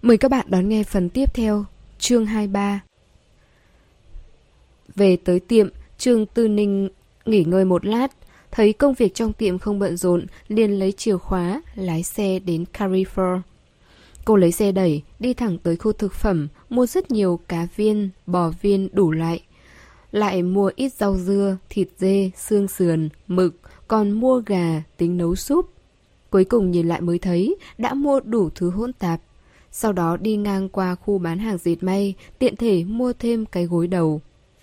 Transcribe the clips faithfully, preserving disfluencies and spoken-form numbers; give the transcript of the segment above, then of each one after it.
Mời các bạn đón nghe phần tiếp theo, chương hai mươi ba. Về tới tiệm, Trương Tư Ninh nghỉ ngơi một lát, thấy công việc trong tiệm không bận rộn, liền lấy chìa khóa, lái xe đến Carrefour. Cô lấy xe đẩy, đi thẳng tới khu thực phẩm, mua rất nhiều cá viên, bò viên đủ loại. Lại mua ít rau dưa, thịt dê, xương sườn, mực, còn mua gà tính nấu súp. Cuối cùng nhìn lại mới thấy đã mua đủ thứ hỗn tạp. Sau đó đi ngang qua khu bán hàng dệt may, tiện thể mua thêm cái gối đầu.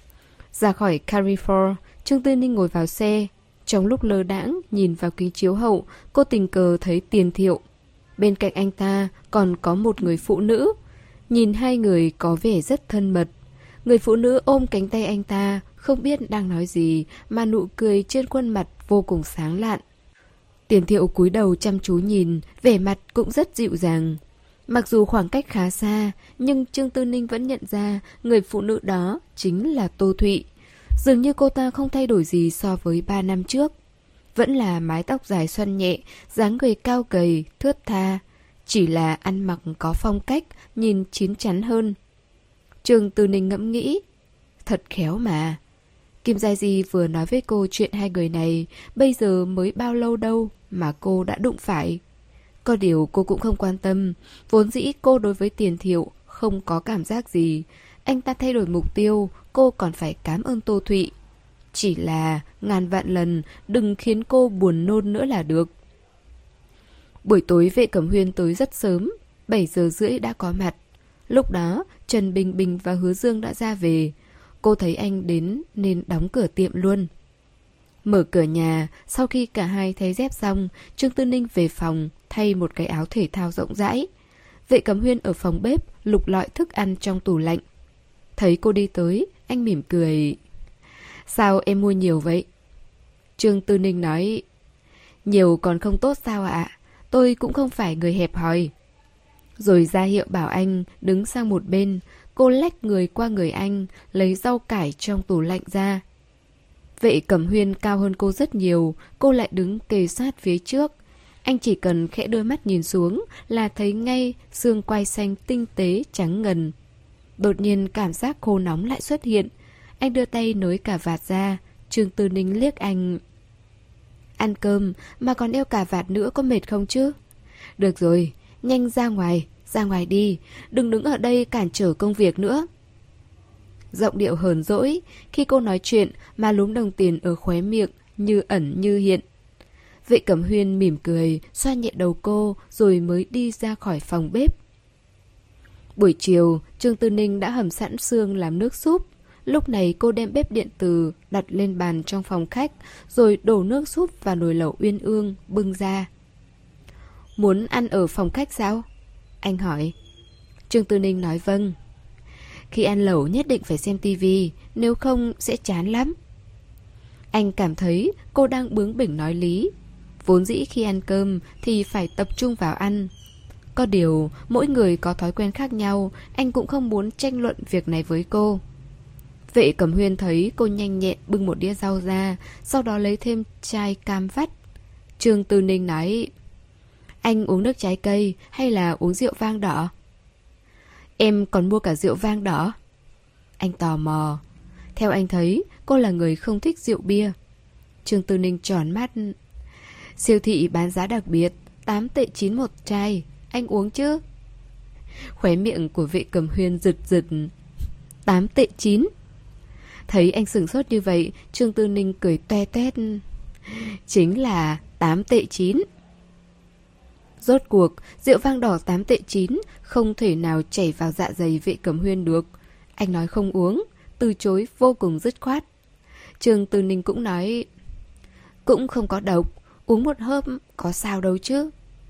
Ra khỏi Carrefour, Trương Tư Ninh ngồi vào xe. Trong lúc lơ đãng nhìn vào kính chiếu hậu, cô tình cờ thấy Tiền Thiệu. Bên cạnh anh ta còn có một người phụ nữ. Nhìn hai người có vẻ rất thân mật. Người phụ nữ ôm cánh tay anh ta, không biết đang nói gì mà nụ cười trên khuôn mặt vô cùng sáng lạn. Tiền Thiệu cúi đầu chăm chú nhìn, vẻ mặt cũng rất dịu dàng. Mặc dù khoảng cách khá xa, nhưng Trương Tư Ninh vẫn nhận ra người phụ nữ đó chính là Tô Thụy. Dường như cô ta không thay đổi gì so với ba năm trước. Vẫn là mái tóc dài xoăn nhẹ, dáng người cao gầy, thướt tha. Chỉ là ăn mặc có phong cách, nhìn chín chắn hơn. Trương Tư Ninh ngẫm nghĩ, thật khéo mà. Kim Giai Di vừa nói với cô chuyện hai người này, bây giờ mới bao lâu đâu mà cô đã đụng phải. Có điều cô cũng không quan tâm, vốn dĩ cô đối với Tiền Thiệu không có cảm giác gì. Anh ta thay đổi mục tiêu, cô còn phải cảm ơn Tô Thụy. Chỉ là ngàn vạn lần đừng khiến cô buồn nôn nữa là được. Buổi tối Vệ Cẩm Huyên tới rất sớm, bảy giờ rưỡi đã có mặt. Lúc đó Trần Bình Bình và Hứa Dương đã ra về. Cô thấy anh đến nên đóng cửa tiệm luôn. Mở cửa nhà, sau khi cả hai thay dép xong, Trương Tư Ninh về phòng thay một cái áo thể thao rộng rãi. Vệ Cẩm Huyên ở phòng bếp lục lọi thức ăn trong tủ lạnh. Thấy cô đi tới, anh mỉm cười. Sao em mua nhiều vậy? Trương Tư Ninh nói, nhiều còn không tốt sao ạ? Tôi cũng không phải người hẹp hòi. Rồi ra hiệu bảo anh đứng sang một bên. Cô lách người qua người anh, lấy rau cải trong tủ lạnh ra. Vệ Cẩm Huyên cao hơn cô rất nhiều, cô lại đứng kề sát phía trước. Anh chỉ cần khẽ đôi mắt nhìn xuống là thấy ngay xương quai xanh tinh tế trắng ngần. Đột nhiên cảm giác khô nóng lại xuất hiện. Anh đưa tay nới cà vạt ra. Trương Tư Ninh liếc anh. Ăn cơm mà còn đeo cà vạt nữa có mệt không chứ? Được rồi, nhanh ra ngoài, ra ngoài đi. Đừng đứng ở đây cản trở công việc nữa. Giọng điệu hờn dỗi. Khi cô nói chuyện mà lúm đồng tiền ở khóe miệng như ẩn như hiện. Vệ Cẩm Huyên mỉm cười, xoa nhẹ đầu cô rồi mới đi ra khỏi phòng bếp. Buổi chiều, Trương Tư Ninh đã hầm sẵn xương làm nước súp. Lúc này cô đem bếp điện từ đặt lên bàn trong phòng khách, rồi đổ nước súp vào nồi lẩu uyên ương, bưng ra. Muốn ăn ở phòng khách sao? Anh hỏi. Trương Tư Ninh nói vâng. Khi ăn lẩu nhất định phải xem tivi, nếu không sẽ chán lắm. Anh cảm thấy cô đang bướng bỉnh nói lý. Vốn dĩ khi ăn cơm thì phải tập trung vào ăn. Có điều mỗi người có thói quen khác nhau, anh cũng không muốn tranh luận việc này với cô. Vệ Cẩm Huyên thấy cô nhanh nhẹn bưng một đĩa rau ra, sau đó lấy thêm chai cam vắt. Trương Tư Ninh nói, anh uống nước trái cây hay là uống rượu vang đỏ? Em còn mua cả rượu vang đỏ. Anh tò mò. Theo anh thấy, cô là người không thích rượu bia. Trương Tư Ninh tròn mắt. Siêu thị bán giá đặc biệt, tám tệ chín một chai. Anh uống chứ? Khóe miệng của Vệ Cẩm Huyên giật giật. Tám tệ chín. Thấy anh sửng sốt như vậy, Trương Tư Ninh cười toe toét. Chính là tám tệ chín. Rốt cuộc, rượu vang đỏ tám tệ chín không thể nào chảy vào dạ dày Vệ Cẩm Huyên được. Anh nói không uống, từ chối vô cùng dứt khoát. Trương Tư Ninh cũng nói, cũng không có độc, uống một hớp có sao đâu chứ.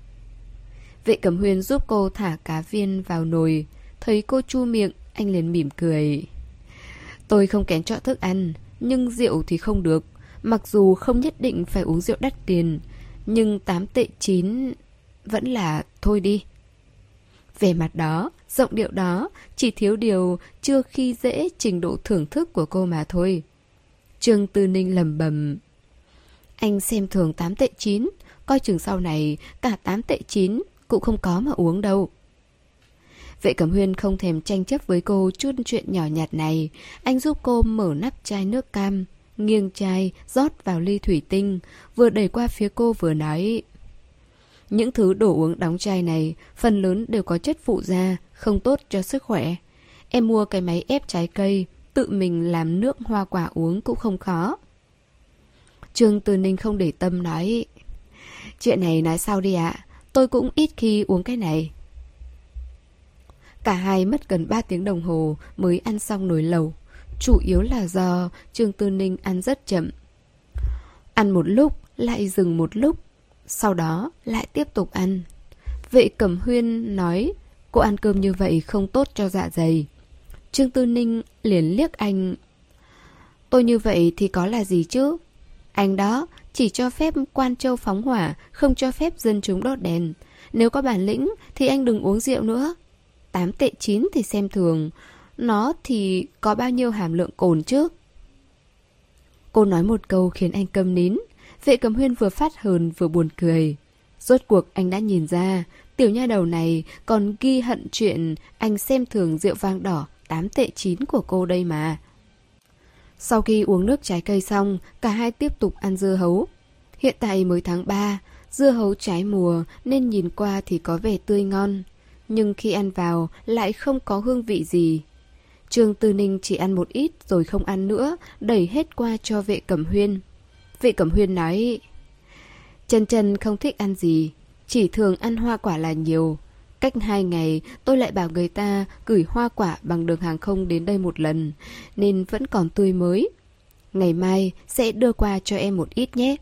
Vệ Cẩm Huyên giúp cô thả cá viên vào nồi. Thấy cô chu miệng, anh liền mỉm cười. Tôi không kén chọn thức ăn, nhưng rượu thì không được. Mặc dù không nhất định phải uống rượu đắt tiền, nhưng tám tệ chín vẫn là thôi đi. Về mặt đó, giọng điệu đó, chỉ thiếu điều chưa khi dễ trình độ thưởng thức của cô mà thôi. Trương Tư Ninh lẩm bẩm. Anh xem thường tám tệ chín, coi chừng sau này cả tám tệ chín cũng không có mà uống đâu. Vệ Cẩm Huyên không thèm tranh chấp với cô chút chuyện nhỏ nhặt này. Anh giúp cô mở nắp chai nước cam, nghiêng chai, rót vào ly thủy tinh, vừa đẩy qua phía cô vừa nói: những thứ đồ uống đóng chai này phần lớn đều có chất phụ gia, không tốt cho sức khỏe. Em mua cái máy ép trái cây, tự mình làm nước hoa quả uống cũng không khó. Trương Tư Ninh không để tâm nói: chuyện này nói sau đi ạ, tôi cũng ít khi uống cái này. Cả hai mất gần ba tiếng đồng hồ mới ăn xong nồi lẩu. Chủ yếu là do Trương Tư Ninh ăn rất chậm. Ăn một lúc, lại dừng một lúc, sau đó lại tiếp tục ăn. Vệ Cẩm Huyên nói cô ăn cơm như vậy không tốt cho dạ dày. Trương Tư Ninh liền liếc anh: tôi như vậy thì có là gì chứ? Anh đó chỉ cho phép quan châu phóng hỏa, không cho phép dân chúng đốt đèn. Nếu có bản lĩnh thì anh đừng uống rượu nữa. Tám tệ chín thì xem thường, nó thì có bao nhiêu hàm lượng cồn chứ? Cô nói một câu khiến anh câm nín. Vệ Cẩm Huyên vừa phát hờn vừa buồn cười. Rốt cuộc anh đã nhìn ra, tiểu nha đầu này còn ghi hận chuyện anh xem thường rượu vang đỏ tám tệ chín của cô đây mà. Sau khi uống nước trái cây xong, cả hai tiếp tục ăn dưa hấu. Hiện tại mới tháng ba, dưa hấu trái mùa nên nhìn qua thì có vẻ tươi ngon, nhưng khi ăn vào lại không có hương vị gì. Trương Tư Ninh chỉ ăn một ít rồi không ăn nữa, đẩy hết qua cho Vệ Cẩm Huyên. Vệ Cẩm Huyên nói: Chân Chân không thích ăn gì, chỉ thường ăn hoa quả là nhiều. Cách hai ngày tôi lại bảo người ta gửi hoa quả bằng đường hàng không đến đây một lần, nên vẫn còn tươi mới. Ngày mai sẽ đưa qua cho em một ít nhé.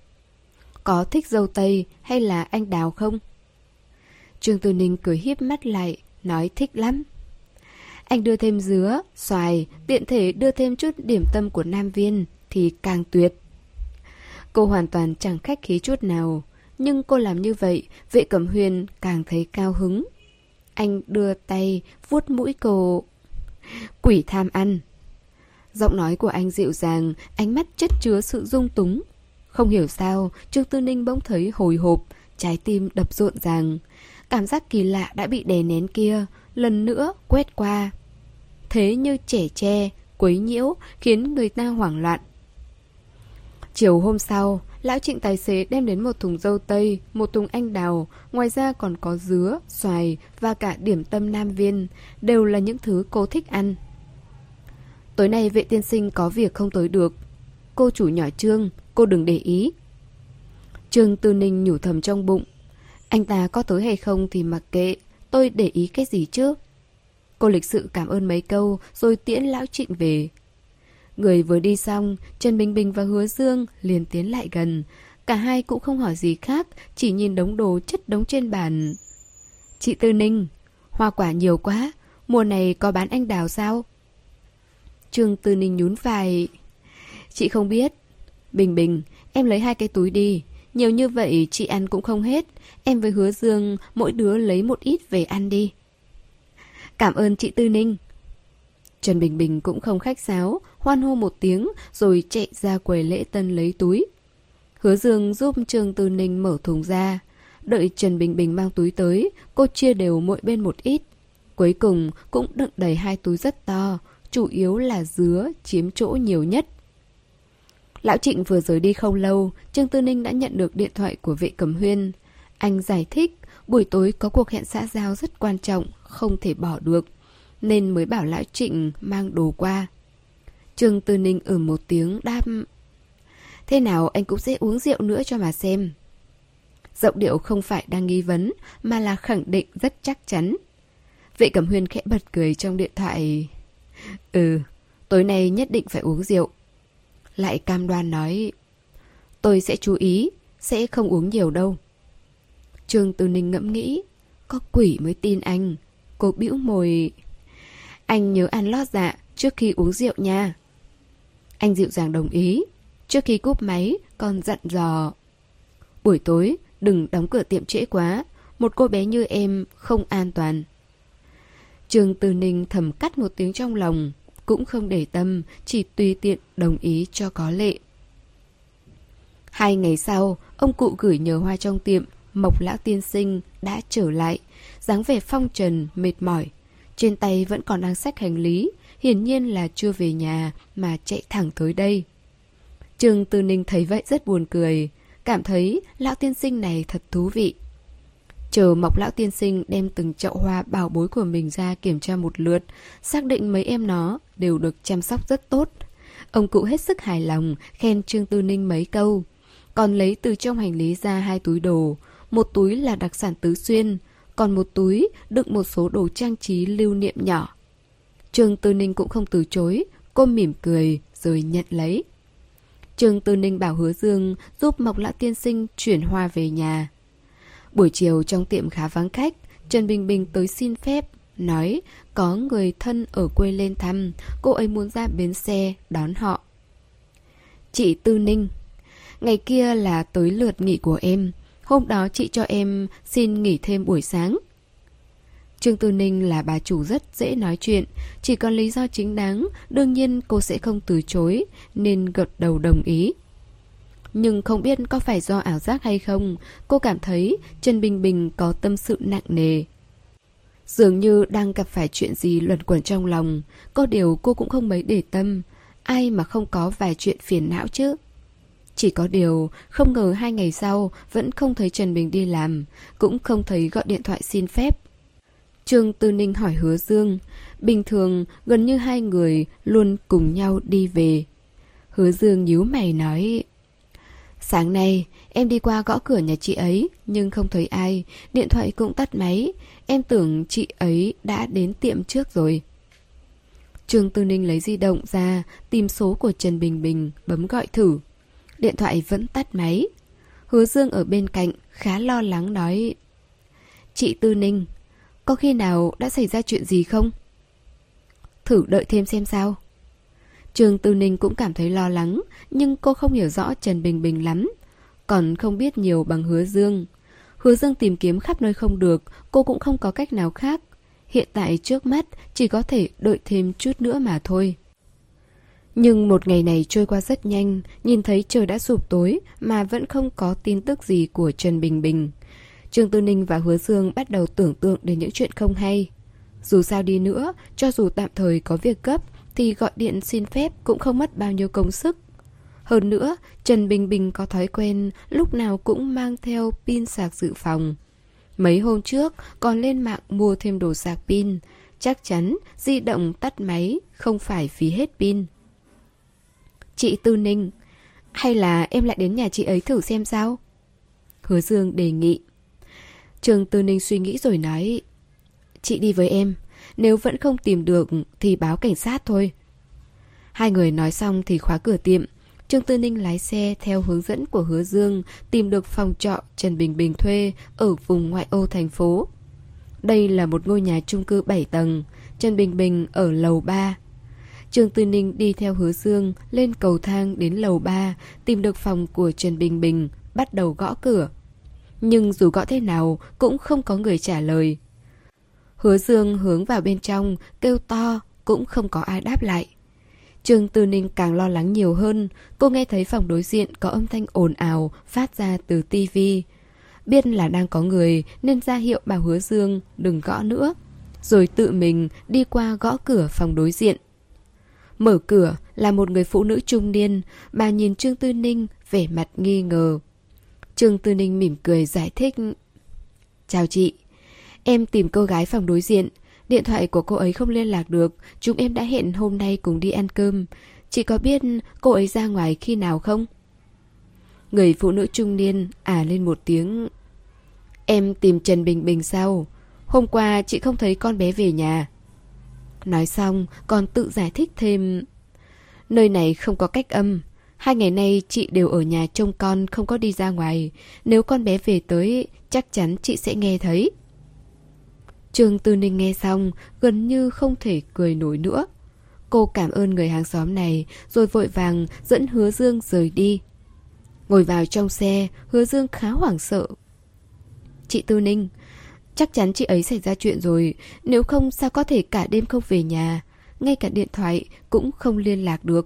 Có thích dâu tây hay là anh đào không? Trương Tư Ninh cười híp mắt lại, nói thích lắm. Anh đưa thêm dứa, xoài, tiện thể đưa thêm chút điểm tâm của Nam Viên thì càng tuyệt. Cô hoàn toàn chẳng khách khí chút nào, nhưng cô làm như vậy, Vệ Cẩm Huyên càng thấy cao hứng. Anh đưa tay vuốt mũi cô. Quỷ tham ăn. Giọng nói của anh dịu dàng, ánh mắt chất chứa sự dung túng. Không hiểu sao, Trương Tư Ninh bỗng thấy hồi hộp, trái tim đập rộn ràng. Cảm giác kỳ lạ đã bị đè nén kia lần nữa quét qua. Thế như trẻ tre, quấy nhiễu, khiến người ta hoảng loạn. Chiều hôm sau, lão Trịnh tài xế đem đến một thùng dâu tây, một thùng anh đào, ngoài ra còn có dứa, xoài và cả điểm tâm Nam Viên, đều là những thứ cô thích ăn. Tối nay Vệ tiên sinh có việc không tới được. Cô chủ nhỏ Trương, cô đừng để ý. Trương Tư Ninh nhủ thầm trong bụng. Anh ta có tới hay không thì mặc kệ, tôi để ý cái gì chứ? Cô lịch sự cảm ơn mấy câu rồi tiễn lão Trịnh về. Người vừa đi xong, Trần Bình Bình và Hứa Dương liền tiến lại gần. Cả hai cũng không hỏi gì khác, chỉ nhìn đống đồ chất đống trên bàn. Chị Tư Ninh, hoa quả nhiều quá, mùa này có bán anh đào sao? Trương Tư Ninh nhún vai. Chị không biết. Bình Bình, em lấy hai cái túi đi. Nhiều như vậy chị ăn cũng không hết. Em với Hứa Dương mỗi đứa lấy một ít về ăn đi. Cảm ơn chị Tư Ninh. Trần Bình Bình cũng không khách sáo, hoan hô một tiếng rồi chạy ra quầy lễ tân lấy túi. Hứa Dương giúp Trương Tư Ninh mở thùng ra. Đợi Trần Bình Bình mang túi tới, cô chia đều mỗi bên một ít. Cuối cùng cũng đựng đầy hai túi rất to, chủ yếu là dứa chiếm chỗ nhiều nhất. Lão Trịnh vừa rời đi không lâu, Trương Tư Ninh đã nhận được điện thoại của Vệ Cẩm Huyên. Anh giải thích buổi tối có cuộc hẹn xã giao rất quan trọng, không thể bỏ được, nên mới bảo Lão Trịnh mang đồ qua. Trương Tư Ninh ừ một tiếng đáp: Thế nào anh cũng sẽ uống rượu nữa cho mà xem. Giọng điệu không phải đang nghi vấn, mà là khẳng định rất chắc chắn. Vệ Cẩm Huyên khẽ bật cười trong điện thoại. Ừ, tối nay nhất định phải uống rượu. Lại cam đoan nói: Tôi sẽ chú ý, sẽ không uống nhiều đâu. Trương Tư Ninh ngẫm nghĩ, có quỷ mới tin anh. Cô bĩu môi. Anh nhớ ăn lót dạ trước khi uống rượu nha. Anh dịu dàng đồng ý. Trước khi cúp máy còn dặn dò: Buổi tối đừng đóng cửa tiệm trễ quá, một cô bé như em không an toàn. Trương Tư Ninh thầm cắt một tiếng trong lòng, cũng không để tâm, chỉ tùy tiện đồng ý cho có lệ. Hai ngày sau, ông cụ gửi nhờ hoa trong tiệm, Mộc lão tiên sinh đã trở lại, dáng vẻ phong trần, mệt mỏi, trên tay vẫn còn đang xách hành lý, hiển nhiên là chưa về nhà mà chạy thẳng tới đây. Trương Tư Ninh thấy vậy rất buồn cười, cảm thấy lão tiên sinh này thật thú vị. Chờ Mộc lão tiên sinh đem từng chậu hoa bảo bối của mình ra kiểm tra một lượt, xác định mấy em nó đều được chăm sóc rất tốt. Ông cụ hết sức hài lòng, khen Trương Tư Ninh mấy câu, còn lấy từ trong hành lý ra hai túi đồ, một túi là đặc sản Tứ Xuyên, còn một túi đựng một số đồ trang trí lưu niệm nhỏ. Trương Tư Ninh cũng không từ chối, cô mỉm cười rồi nhận lấy. Trương Tư Ninh bảo Hứa Dương giúp Mộc lão tiên sinh chuyển hoa về nhà. Buổi chiều trong tiệm khá vắng khách, Trần Bình Bình tới xin phép, nói có người thân ở quê lên thăm, cô ấy muốn ra bến xe đón họ. Chị Tư Ninh, ngày kia là tới lượt nghỉ của em, hôm đó chị cho em xin nghỉ thêm buổi sáng. Trương Tư Ninh là bà chủ rất dễ nói chuyện, chỉ có lý do chính đáng, đương nhiên cô sẽ không từ chối, nên gật đầu đồng ý. Nhưng không biết có phải do ảo giác hay không, cô cảm thấy Trần Bình Bình có tâm sự nặng nề. Dường như đang gặp phải chuyện gì luẩn quẩn trong lòng, có điều cô cũng không mấy để tâm, ai mà không có vài chuyện phiền não chứ. Chỉ có điều, không ngờ hai ngày sau vẫn không thấy Trần Bình đi làm, cũng không thấy gọi điện thoại xin phép. Trương Tư Ninh hỏi Hứa Dương, bình thường gần như hai người luôn cùng nhau đi về. Hứa Dương nhíu mày nói, sáng nay em đi qua gõ cửa nhà chị ấy nhưng không thấy ai, điện thoại cũng tắt máy, em tưởng chị ấy đã đến tiệm trước rồi. Trương Tư Ninh lấy di động ra, tìm số của Trần Bình Bình, bấm gọi thử. Điện thoại vẫn tắt máy. Hứa Dương ở bên cạnh khá lo lắng nói, chị Tư Ninh, có khi nào đã xảy ra chuyện gì không? Thử đợi thêm xem sao. Trương Tư Ninh cũng cảm thấy lo lắng, nhưng cô không hiểu rõ Trần Bình Bình lắm, còn không biết nhiều bằng Hứa Dương. Hứa Dương tìm kiếm khắp nơi không được, cô cũng không có cách nào khác. Hiện tại trước mắt chỉ có thể đợi thêm chút nữa mà thôi. Nhưng một ngày này trôi qua rất nhanh, nhìn thấy trời đã sụp tối mà vẫn không có tin tức gì của Trần Bình Bình. Trương Tư Ninh và Hứa Dương bắt đầu tưởng tượng đến những chuyện không hay. Dù sao đi nữa, cho dù tạm thời có việc gấp thì gọi điện xin phép cũng không mất bao nhiêu công sức. Hơn nữa, Trần Bình Bình có thói quen lúc nào cũng mang theo pin sạc dự phòng. Mấy hôm trước còn lên mạng mua thêm đồ sạc pin, chắc chắn di động tắt máy không phải phí hết pin. Chị Tư Ninh, hay là em lại đến nhà chị ấy thử xem sao? Hứa Dương đề nghị. Trương Tư Ninh suy nghĩ rồi nói, chị đi với em, nếu vẫn không tìm được thì báo cảnh sát thôi. Hai người nói xong thì khóa cửa tiệm. Trương Tư Ninh lái xe theo hướng dẫn của Hứa Dương, tìm được phòng trọ Trần Bình Bình thuê ở vùng ngoại ô thành phố. Đây là một ngôi nhà chung cư bảy tầng, Trần Bình Bình ở lầu ba. Trương Tư Ninh đi theo Hứa Dương lên cầu thang đến lầu ba, tìm được phòng của Trần Bình Bình, bắt đầu gõ cửa. Nhưng dù gõ thế nào cũng không có người trả lời. Hứa Dương hướng vào bên trong, kêu to, cũng không có ai đáp lại. Trương Tư Ninh càng lo lắng nhiều hơn, cô nghe thấy phòng đối diện có âm thanh ồn ào phát ra từ tivi. Biết là đang có người nên ra hiệu bảo Hứa Dương đừng gõ nữa, rồi tự mình đi qua gõ cửa phòng đối diện. Mở cửa là một người phụ nữ trung niên, bà nhìn Trương Tư Ninh vẻ mặt nghi ngờ. Trương Tư Ninh mỉm cười giải thích, chào chị, em tìm cô gái phòng đối diện, điện thoại của cô ấy không liên lạc được, chúng em đã hẹn hôm nay cùng đi ăn cơm. Chị có biết cô ấy ra ngoài khi nào không? Người phụ nữ trung niên ả lên một tiếng, em tìm Trần Bình Bình sao? Hôm qua chị không thấy con bé về nhà. Nói xong còn tự giải thích thêm, nơi này không có cách âm, hai ngày nay chị đều ở nhà trông con, không có đi ra ngoài. Nếu con bé về tới, chắc chắn chị sẽ nghe thấy. Trương Tư Ninh nghe xong, gần như không thể cười nổi nữa. Cô cảm ơn người hàng xóm này, rồi vội vàng dẫn Hứa Dương rời đi. Ngồi vào trong xe, Hứa Dương khá hoảng sợ. Chị Tư Ninh, chắc chắn chị ấy xảy ra chuyện rồi, nếu không sao có thể cả đêm không về nhà, ngay cả điện thoại cũng không liên lạc được.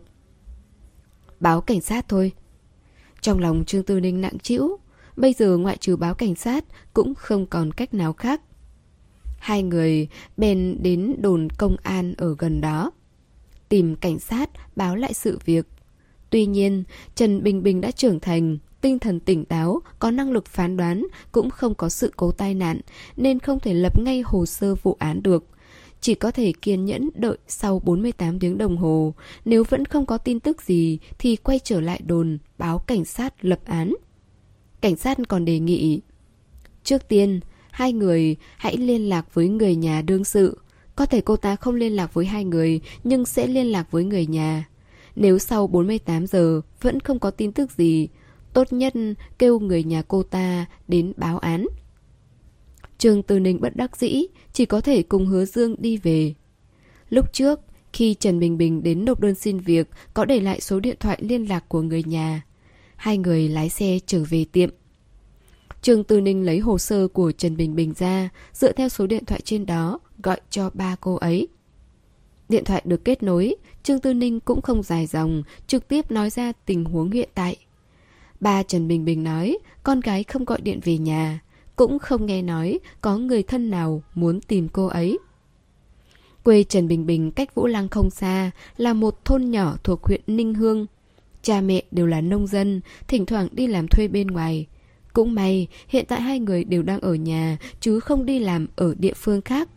Báo cảnh sát thôi. Trong lòng Trương Tư Ninh nặng trĩu, bây giờ ngoại trừ báo cảnh sát cũng không còn cách nào khác. Hai người bèn đến đồn công an ở gần đó, tìm cảnh sát báo lại sự việc. Tuy nhiên, Trần Bình Bình đã trưởng thành, tinh thần tỉnh táo, có năng lực phán đoán, cũng không có sự cố tai nạn, nên không thể lập ngay hồ sơ vụ án được. Chỉ có thể kiên nhẫn đợi sau bốn mươi tám tiếng đồng hồ. Nếu vẫn không có tin tức gì thì quay trở lại đồn, báo cảnh sát lập án. Cảnh sát còn đề nghị: trước tiên, hai người hãy liên lạc với người nhà đương sự. Có thể cô ta không liên lạc với hai người, nhưng sẽ liên lạc với người nhà. Nếu sau bốn mươi tám giờ vẫn không có tin tức gì, tốt nhất kêu người nhà cô ta đến báo án. Trương Tư Ninh bất đắc dĩ, chỉ có thể cùng Hứa Dương đi về. Lúc trước, khi Trần Bình Bình đến nộp đơn xin việc, có để lại số điện thoại liên lạc của người nhà. Hai người lái xe trở về tiệm. Trương Tư Ninh lấy hồ sơ của Trần Bình Bình ra, dựa theo số điện thoại trên đó, gọi cho ba cô ấy. Điện thoại được kết nối, Trương Tư Ninh cũng không dài dòng, trực tiếp nói ra tình huống hiện tại. Ba Trần Bình Bình nói con gái không gọi điện về nhà, cũng không nghe nói có người thân nào muốn tìm cô ấy. Quê Trần Bình Bình cách Vũ Lăng không xa, là một thôn nhỏ thuộc huyện Ninh Hương. Cha mẹ đều là nông dân, thỉnh thoảng đi làm thuê bên ngoài. Cũng may, hiện tại hai người đều đang ở nhà, chứ không đi làm ở địa phương khác.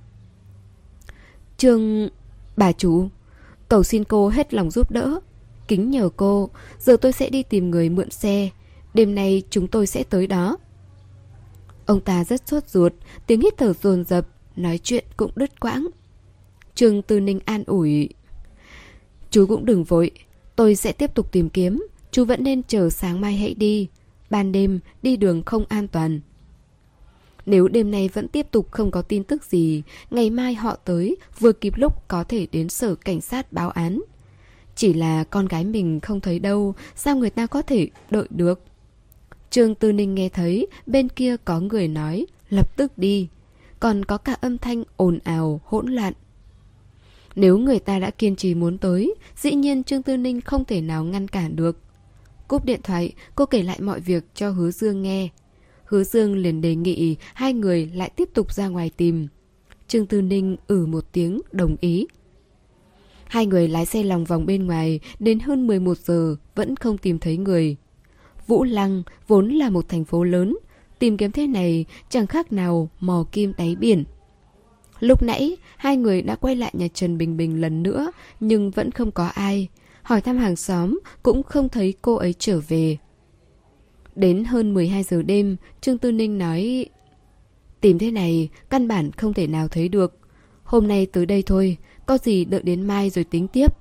Trương... Bà chủ, cầu xin cô hết lòng giúp đỡ. Kính nhờ cô, giờ tôi sẽ đi tìm người mượn xe. Đêm nay chúng tôi sẽ tới đó. Ông ta rất sốt ruột, tiếng hít thở dồn dập, nói chuyện cũng đứt quãng. Trương Tư Ninh an ủi: chú cũng đừng vội, tôi sẽ tiếp tục tìm kiếm. Chú vẫn nên chờ sáng mai hãy đi. Ban đêm đi đường không an toàn. Nếu đêm nay vẫn tiếp tục không có tin tức gì, ngày mai họ tới, vừa kịp lúc có thể đến sở cảnh sát báo án. Chỉ là con gái mình không thấy đâu, sao người ta có thể đợi được? Trương Tư Ninh nghe thấy bên kia có người nói lập tức đi, còn có cả âm thanh ồn ào hỗn loạn. Nếu người ta đã kiên trì muốn tới, dĩ nhiên Trương Tư Ninh không thể nào ngăn cản được. Cúp điện thoại, cô kể lại mọi việc cho Hứa Dương nghe. Hứa Dương liền đề nghị hai người lại tiếp tục ra ngoài tìm. Trương Tư Ninh ử một tiếng đồng ý. Hai người lái xe lòng vòng bên ngoài, đến hơn mười một giờ vẫn không tìm thấy người. Vũ Lăng vốn là một thành phố lớn, tìm kiếm thế này chẳng khác nào mò kim đáy biển. Lúc nãy, hai người đã quay lại nhà Trần Bình Bình lần nữa, nhưng vẫn không có ai. Hỏi thăm hàng xóm, cũng không thấy cô ấy trở về. Đến hơn mười hai giờ đêm, Trương Tư Ninh nói: tìm thế này, căn bản không thể nào thấy được. Hôm nay tới đây thôi, có gì đợi đến mai rồi tính tiếp.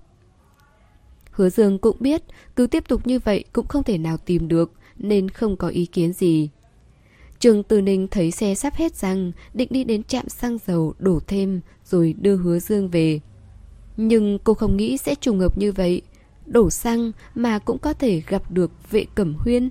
Hứa Dương cũng biết, cứ tiếp tục như vậy cũng không thể nào tìm được, nên không có ý kiến gì. Trương Tư Ninh thấy xe sắp hết xăng, định đi đến trạm xăng dầu đổ thêm rồi đưa Hứa Dương về. Nhưng cô không nghĩ sẽ trùng hợp như vậy, đổ xăng mà cũng có thể gặp được Vệ Cẩm Huyên.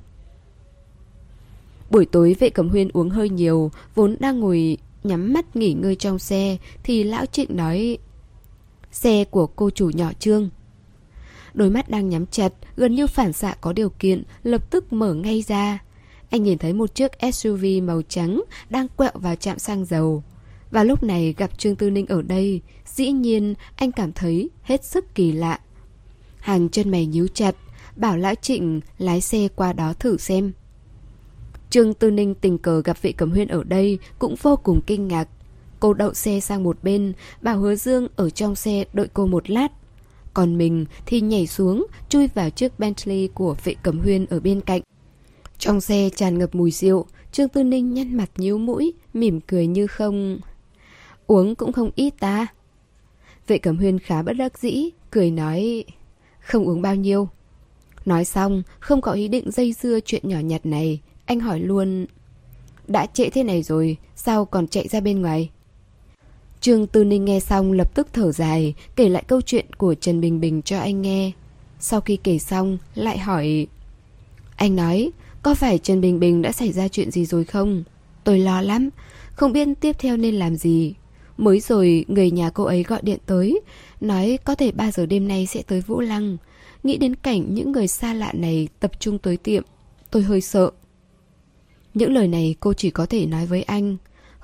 Buổi tối Vệ Cẩm Huyên uống hơi nhiều, vốn đang ngồi nhắm mắt nghỉ ngơi trong xe, thì lão Trịnh nói: xe của cô chủ nhỏ Trương. Đôi mắt đang nhắm chặt, gần như phản xạ có điều kiện, lập tức mở ngay ra. Anh nhìn thấy một chiếc ét u vê màu trắng đang quẹo vào trạm xăng dầu. Và lúc này gặp Trương Tư Ninh ở đây, dĩ nhiên anh cảm thấy hết sức kỳ lạ. Hàng chân mày nhíu chặt, bảo lão Trịnh lái xe qua đó thử xem. Trương Tư Ninh tình cờ gặp Vệ Cẩm Huyên ở đây, cũng vô cùng kinh ngạc. Cô đậu xe sang một bên, bảo Hứa Dương ở trong xe đợi cô một lát. Còn mình thì nhảy xuống, chui vào chiếc Bentley của Vệ Cẩm Huyên ở bên cạnh. Trong xe tràn ngập mùi rượu, Trương Tư Ninh nhăn mặt nhíu mũi, mỉm cười như không. Uống cũng không ít ta. Vệ Cẩm Huyên khá bất đắc dĩ, cười nói: không uống bao nhiêu. Nói xong, không có ý định dây dưa chuyện nhỏ nhặt này, anh hỏi luôn: đã trễ thế này rồi, sao còn chạy ra bên ngoài? Trương Tư Ninh nghe xong lập tức thở dài, kể lại câu chuyện của Trần Bình Bình cho anh nghe. Sau khi kể xong, lại hỏi: anh nói, có phải Trần Bình Bình đã xảy ra chuyện gì rồi không? Tôi lo lắm, không biết tiếp theo nên làm gì. Mới rồi người nhà cô ấy gọi điện tới, nói có thể ba giờ đêm nay sẽ tới Vũ Lăng. Nghĩ đến cảnh những người xa lạ này tập trung tới tiệm, tôi hơi sợ. Những lời này cô chỉ có thể nói với anh.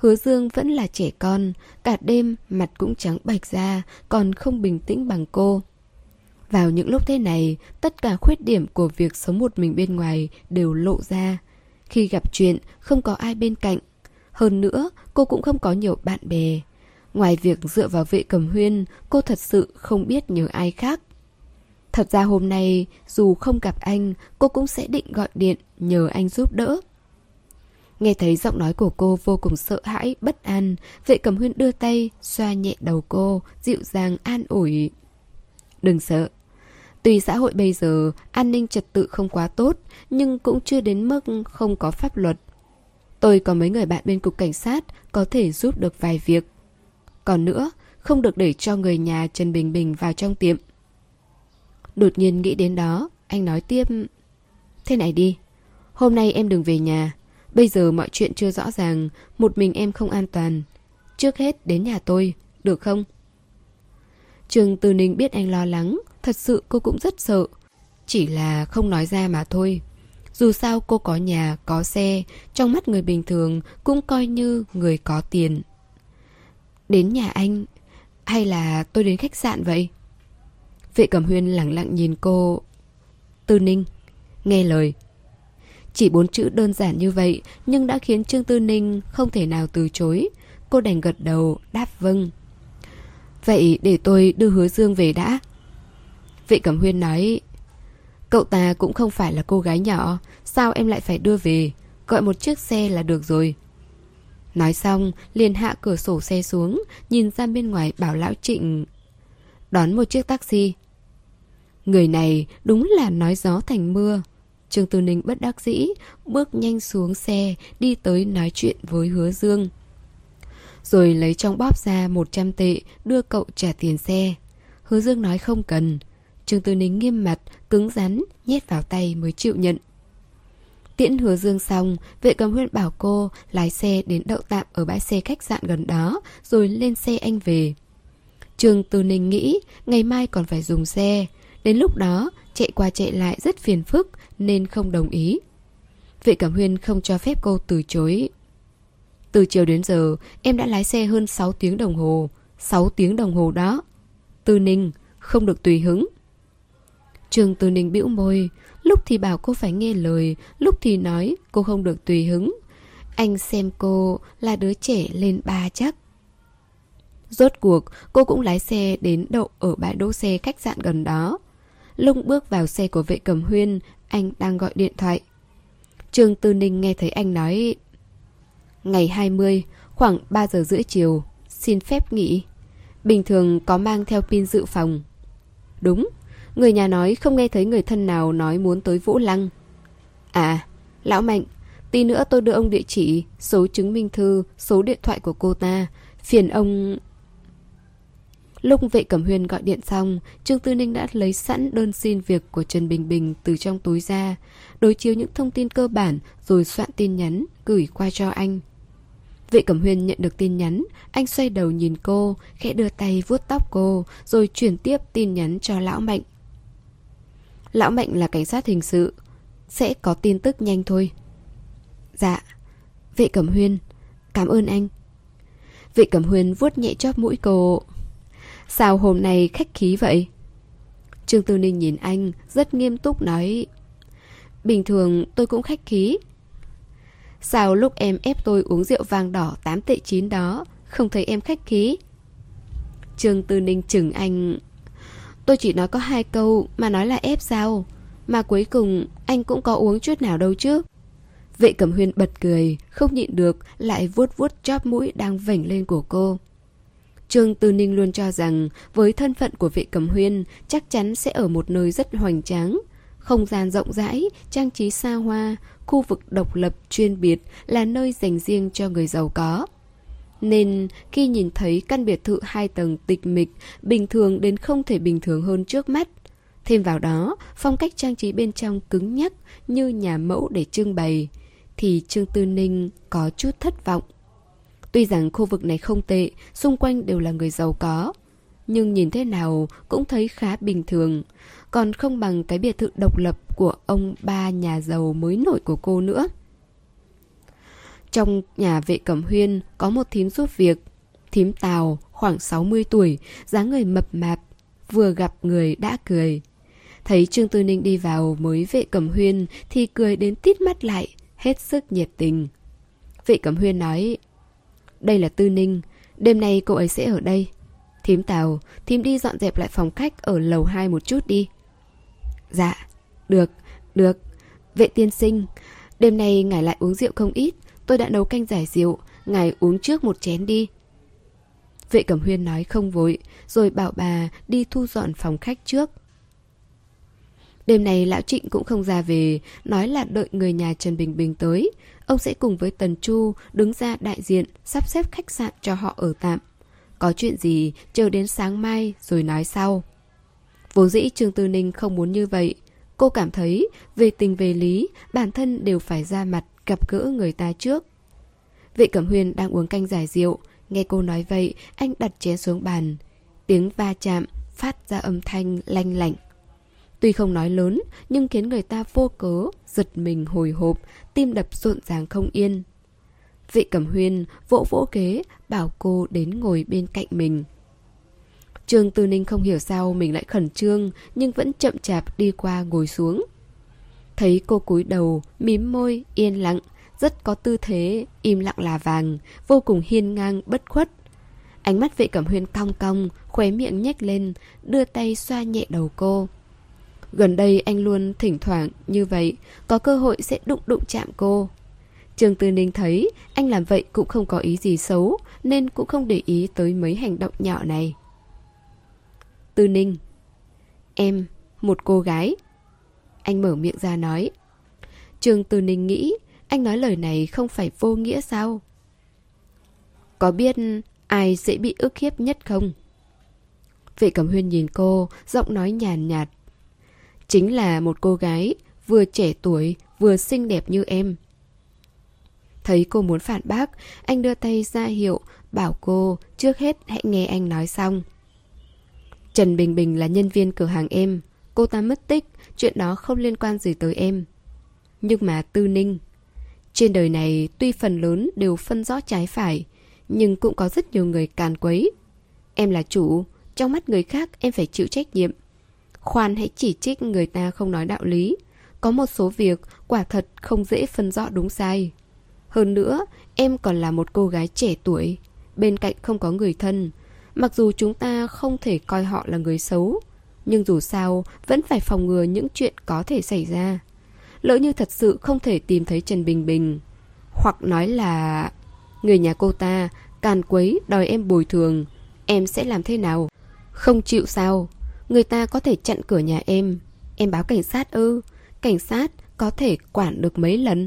Hứa Dương vẫn là trẻ con, cả đêm mặt cũng trắng bệch ra, còn không bình tĩnh bằng cô. Vào những lúc thế này, tất cả khuyết điểm của việc sống một mình bên ngoài đều lộ ra. Khi gặp chuyện, không có ai bên cạnh. Hơn nữa, cô cũng không có nhiều bạn bè. Ngoài việc dựa vào Vệ Cẩm Huyên, cô thật sự không biết nhờ ai khác. Thật ra hôm nay, dù không gặp anh, cô cũng sẽ định gọi điện nhờ anh giúp đỡ. Nghe thấy giọng nói của cô vô cùng sợ hãi, bất an, Vệ Cẩm Huyên đưa tay, xoa nhẹ đầu cô, dịu dàng an ủi. Đừng sợ. Tuy xã hội bây giờ an ninh trật tự không quá tốt, nhưng cũng chưa đến mức không có pháp luật. Tôi có mấy người bạn bên cục cảnh sát có thể giúp được vài việc. Còn nữa, không được để cho người nhà Trần Bình Bình vào trong tiệm. Đột nhiên nghĩ đến đó, anh nói tiếp. Thế này đi, hôm nay em đừng về nhà. Bây giờ mọi chuyện chưa rõ ràng, một mình em không an toàn. Trước hết đến nhà tôi, được không? Trường Từ Ninh biết anh lo lắng, thật sự cô cũng rất sợ. Chỉ là không nói ra mà thôi. Dù sao cô có nhà, có xe, trong mắt người bình thường cũng coi như người có tiền. Đến nhà anh, hay là tôi đến khách sạn vậy? Vệ Cẩm Huyên lẳng lặng nhìn cô. Tư Ninh, nghe lời. Chỉ bốn chữ đơn giản như vậy, nhưng đã khiến Trương Tư Ninh không thể nào từ chối. Cô đành gật đầu, đáp vâng. Vậy để tôi đưa Hứa Dương về đã. Vệ Cẩm Huyên nói. Cậu ta cũng không phải là cô gái nhỏ, sao em lại phải đưa về? Gọi một chiếc xe là được rồi. Nói xong, liền hạ cửa sổ xe xuống, nhìn ra bên ngoài bảo lão Trịnh. Đón một chiếc taxi. Người này đúng là nói gió thành mưa. Trương Tư Ninh bất đắc dĩ, bước nhanh xuống xe, đi tới nói chuyện với Hứa Dương. Rồi lấy trong bóp ra một trăm tệ, đưa cậu trả tiền xe. Hứa Dương nói không cần. Trương Tư Ninh nghiêm mặt, cứng rắn, nhét vào tay mới chịu nhận. Tiễn Hứa Dương xong, Vệ Cẩm Huyên bảo cô lái xe đến đậu tạm ở bãi xe khách sạn gần đó, rồi lên xe anh về. Trương Tư Ninh nghĩ ngày mai còn phải dùng xe. Đến lúc đó, chạy qua chạy lại rất phiền phức, nên không đồng ý. Vệ Cẩm Huyên không cho phép cô từ chối. Từ chiều đến giờ, em đã lái xe hơn sáu tiếng đồng hồ. sáu tiếng đồng hồ đó. Tư Ninh, không được tùy hứng. Trương Tư Ninh bĩu môi, lúc thì bảo cô phải nghe lời, lúc thì nói cô không được tùy hứng. Anh xem cô là đứa trẻ lên ba chắc. Rốt cuộc, cô cũng lái xe đến đậu ở bãi đỗ xe khách sạn gần đó. Lúc bước vào xe của Vệ Cẩm Huyên, anh đang gọi điện thoại. Trương Tư Ninh nghe thấy anh nói. Ngày hai mươi, khoảng ba giờ rưỡi chiều, xin phép nghỉ. Bình thường có mang theo pin dự phòng. Đúng, người nhà nói không nghe thấy người thân nào nói muốn tới Vũ Lăng. À, Lão Mạnh, tí nữa tôi đưa ông địa chỉ, số chứng minh thư, số điện thoại của cô ta. Phiền ông... Lúc Vệ Cẩm Huyên gọi điện xong, Trương Tư Ninh đã lấy sẵn đơn xin việc của Trần Bình Bình từ trong túi ra, đối chiếu những thông tin cơ bản rồi soạn tin nhắn, gửi qua cho anh. Vệ Cẩm Huyên nhận được tin nhắn, anh xoay đầu nhìn cô, khẽ đưa tay vuốt tóc cô, rồi chuyển tiếp tin nhắn cho Lão Mạnh. Lão Mạnh là cảnh sát hình sự, sẽ có tin tức nhanh thôi. Dạ, Vệ Cẩm Huyên, cảm ơn anh. Vệ Cẩm Huyên vuốt nhẹ chóp mũi cô. Sao hôm nay khách khí vậy? Trương Tư Ninh nhìn anh, rất nghiêm túc nói. Bình thường tôi cũng khách khí. Sao lúc em ép tôi uống rượu vang đỏ tám tệ chín đó, không thấy em khách khí? Trương Tư Ninh chừng anh. Tôi chỉ nói có hai câu mà nói là ép sao? Mà cuối cùng anh cũng có uống chút nào đâu chứ? Vệ Cẩm Huyên bật cười, không nhịn được, lại vuốt vuốt chóp mũi đang vểnh lên của cô. Trương Tư Ninh luôn cho rằng với thân phận của Vệ Cẩm Huyên chắc chắn sẽ ở một nơi rất hoành tráng. Không gian rộng rãi, trang trí xa hoa, khu vực độc lập chuyên biệt là nơi dành riêng cho người giàu có. Nên khi nhìn thấy căn biệt thự hai tầng tịch mịch, bình thường đến không thể bình thường hơn trước mắt. Thêm vào đó, phong cách trang trí bên trong cứng nhắc như nhà mẫu để trưng bày, thì Trương Tư Ninh có chút thất vọng. Tuy rằng khu vực này không tệ, xung quanh đều là người giàu có, nhưng nhìn thế nào cũng thấy khá bình thường, còn không bằng cái biệt thự độc lập của ông ba nhà giàu mới nổi của cô nữa. Trong nhà Vệ Cẩm Huyên có một thím giúp việc. Thím Tào khoảng sáu mươi tuổi, dáng người mập mạp, vừa gặp người đã cười. Thấy Trương Tư Ninh đi vào mới Vệ Cẩm Huyên thì cười đến tít mắt lại, hết sức nhiệt tình. Vệ Cẩm Huyên nói: đây là Tư Ninh, đêm nay cô ấy sẽ ở đây. Thím Tào, thím đi dọn dẹp lại phòng khách ở lầu hai một chút đi. Dạ, được, được. Vệ tiên sinh, đêm nay ngài lại uống rượu không ít, tôi đã nấu canh giải rượu, ngài uống trước một chén đi. Vệ Cẩm Huyên nói không vội, rồi bảo bà đi thu dọn phòng khách trước. Đêm nay lão Trịnh cũng không ra về, nói là đợi người nhà Trần Bình Bình tới, ông sẽ cùng với Tần Chu đứng ra đại diện sắp xếp khách sạn cho họ ở tạm. Có chuyện gì chờ đến sáng mai rồi nói sau. Vốn dĩ Trương Tư Ninh không muốn như vậy. Cô cảm thấy về tình về lý bản thân đều phải ra mặt gặp gỡ người ta trước. Vệ Cẩm Huyên đang uống canh giải rượu, nghe cô nói vậy anh đặt chén xuống bàn. Tiếng va chạm phát ra âm thanh lanh lảnh. Tuy không nói lớn nhưng khiến người ta vô cớ giật mình hồi hộp, tim đập rộn ràng không yên. Vệ Cẩm Huyên vỗ vỗ ghế bảo cô đến ngồi bên cạnh mình. Trương Tư Ninh không hiểu sao mình lại khẩn trương nhưng vẫn chậm chạp đi qua ngồi xuống. Thấy cô cúi đầu, mím môi, yên lặng, rất có tư thế, im lặng là vàng, vô cùng hiên ngang bất khuất. Ánh mắt Vệ Cẩm Huyên cong cong, khóe miệng nhếch lên, đưa tay xoa nhẹ đầu cô. Gần đây anh luôn thỉnh thoảng như vậy, có cơ hội sẽ đụng đụng chạm cô. Trương Tư Ninh thấy anh làm vậy cũng không có ý gì xấu, nên cũng không để ý tới mấy hành động nhỏ này. Tư Ninh, em, một cô gái. Anh mở miệng ra nói. Trương Tư Ninh nghĩ anh nói lời này không phải vô nghĩa sao? Có biết ai dễ bị ức hiếp nhất không? Vệ Cẩm Huyên nhìn cô, giọng nói nhàn nhạt. Chính là một cô gái vừa trẻ tuổi vừa xinh đẹp như em. Thấy cô muốn phản bác, anh đưa tay ra hiệu bảo cô trước hết hãy nghe anh nói xong. Trần Bình Bình là nhân viên cửa hàng em, cô ta mất tích, chuyện đó không liên quan gì tới em. Nhưng mà Tư Ninh, trên đời này tuy phần lớn đều phân rõ trái phải, nhưng cũng có rất nhiều người càn quấy. Em là chủ, trong mắt người khác em phải chịu trách nhiệm. Khoan hãy chỉ trích người ta không nói đạo lý. Có một số việc quả thật không dễ phân rõ đúng sai. Hơn nữa, em còn là một cô gái trẻ tuổi, bên cạnh không có người thân. Mặc dù chúng ta không thể coi họ là người xấu, nhưng dù sao vẫn phải phòng ngừa những chuyện có thể xảy ra. Lỡ như thật sự không thể tìm thấy Trần Bình Bình, hoặc nói là người nhà cô ta càn quấy đòi em bồi thường, em sẽ làm thế nào? Không chịu sao? Người ta có thể chặn cửa nhà em, em báo cảnh sát ư? Cảnh sát có thể quản được mấy lần?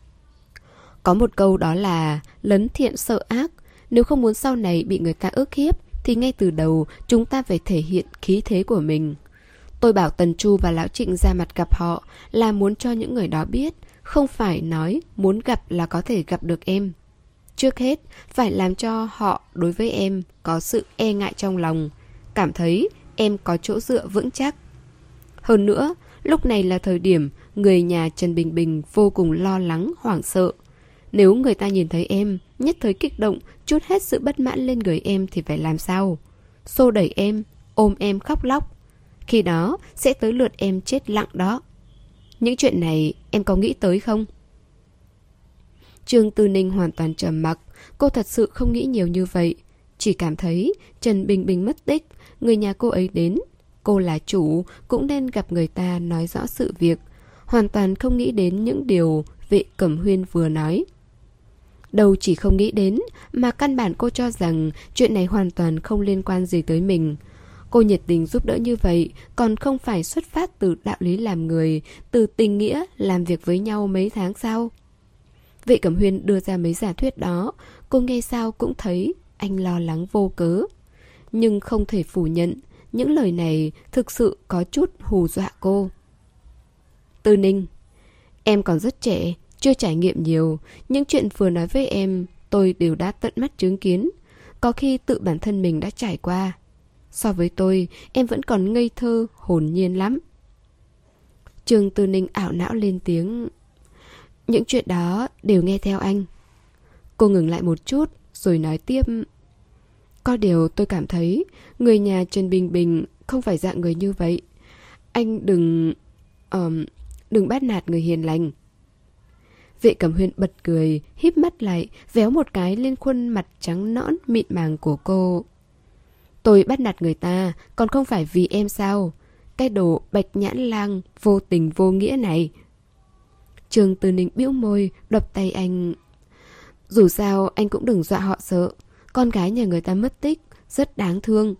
Có một câu đó là lấn thiện sợ ác. Nếu không muốn sau này bị người ta ức hiếp thì ngay từ đầu chúng ta phải thể hiện khí thế của mình. Tôi bảo Tần Chu và Lão Trịnh ra mặt gặp họ là muốn cho những người đó biết, không phải nói muốn gặp là có thể gặp được em. Trước hết phải làm cho họ đối với em có sự e ngại trong lòng, cảm thấy em có chỗ dựa vững chắc. Hơn nữa, lúc này là thời điểm người nhà Trần Bình Bình vô cùng lo lắng, hoảng sợ. Nếu người ta nhìn thấy em nhất thời kích động, trút hết sự bất mãn lên người em thì phải làm sao? Xô đẩy em, ôm em khóc lóc. Khi đó sẽ tới lượt em chết lặng đó. Những chuyện này em có nghĩ tới không? Trương Tư Ninh hoàn toàn trầm mặc. Cô thật sự không nghĩ nhiều như vậy. Chỉ cảm thấy Trần Bình Bình mất tích, người nhà cô ấy đến, cô là chủ cũng nên gặp người ta nói rõ sự việc. Hoàn toàn không nghĩ đến những điều Vệ Cẩm Huyên vừa nói. Đâu chỉ không nghĩ đến, mà căn bản cô cho rằng chuyện này hoàn toàn không liên quan gì tới mình. Cô nhiệt tình giúp đỡ như vậy còn không phải xuất phát từ đạo lý làm người, từ tình nghĩa làm việc với nhau mấy tháng sau. Vệ Cẩm Huyên đưa ra mấy giả thuyết đó, cô nghe sao cũng thấy anh lo lắng vô cớ. Nhưng không thể phủ nhận, những lời này thực sự có chút hù dọa cô. Tư Ninh, em còn rất trẻ, chưa trải nghiệm nhiều. Những chuyện vừa nói với em tôi đều đã tận mắt chứng kiến. Có khi tự bản thân mình đã trải qua. So với tôi, em vẫn còn ngây thơ, hồn nhiên lắm. Trương Tư Ninh ảo não lên tiếng. Những chuyện đó đều nghe theo anh. Cô ngừng lại một chút rồi nói tiếp. Có điều tôi cảm thấy người nhà Trần Bình Bình không phải dạng người như vậy. Anh đừng... Um, đừng bắt nạt người hiền lành. Vệ Cẩm Huyên bật cười, híp mắt lại, véo một cái lên khuôn mặt trắng nõn mịn màng của cô. Tôi bắt nạt người ta, còn không phải vì em sao? Cái đồ bạch nhãn lang vô tình vô nghĩa này. Trương Tư Ninh bĩu môi, đập tay anh. Dù sao anh cũng đừng dọa họ sợ. Con gái nhà người ta mất tích, rất đáng thương.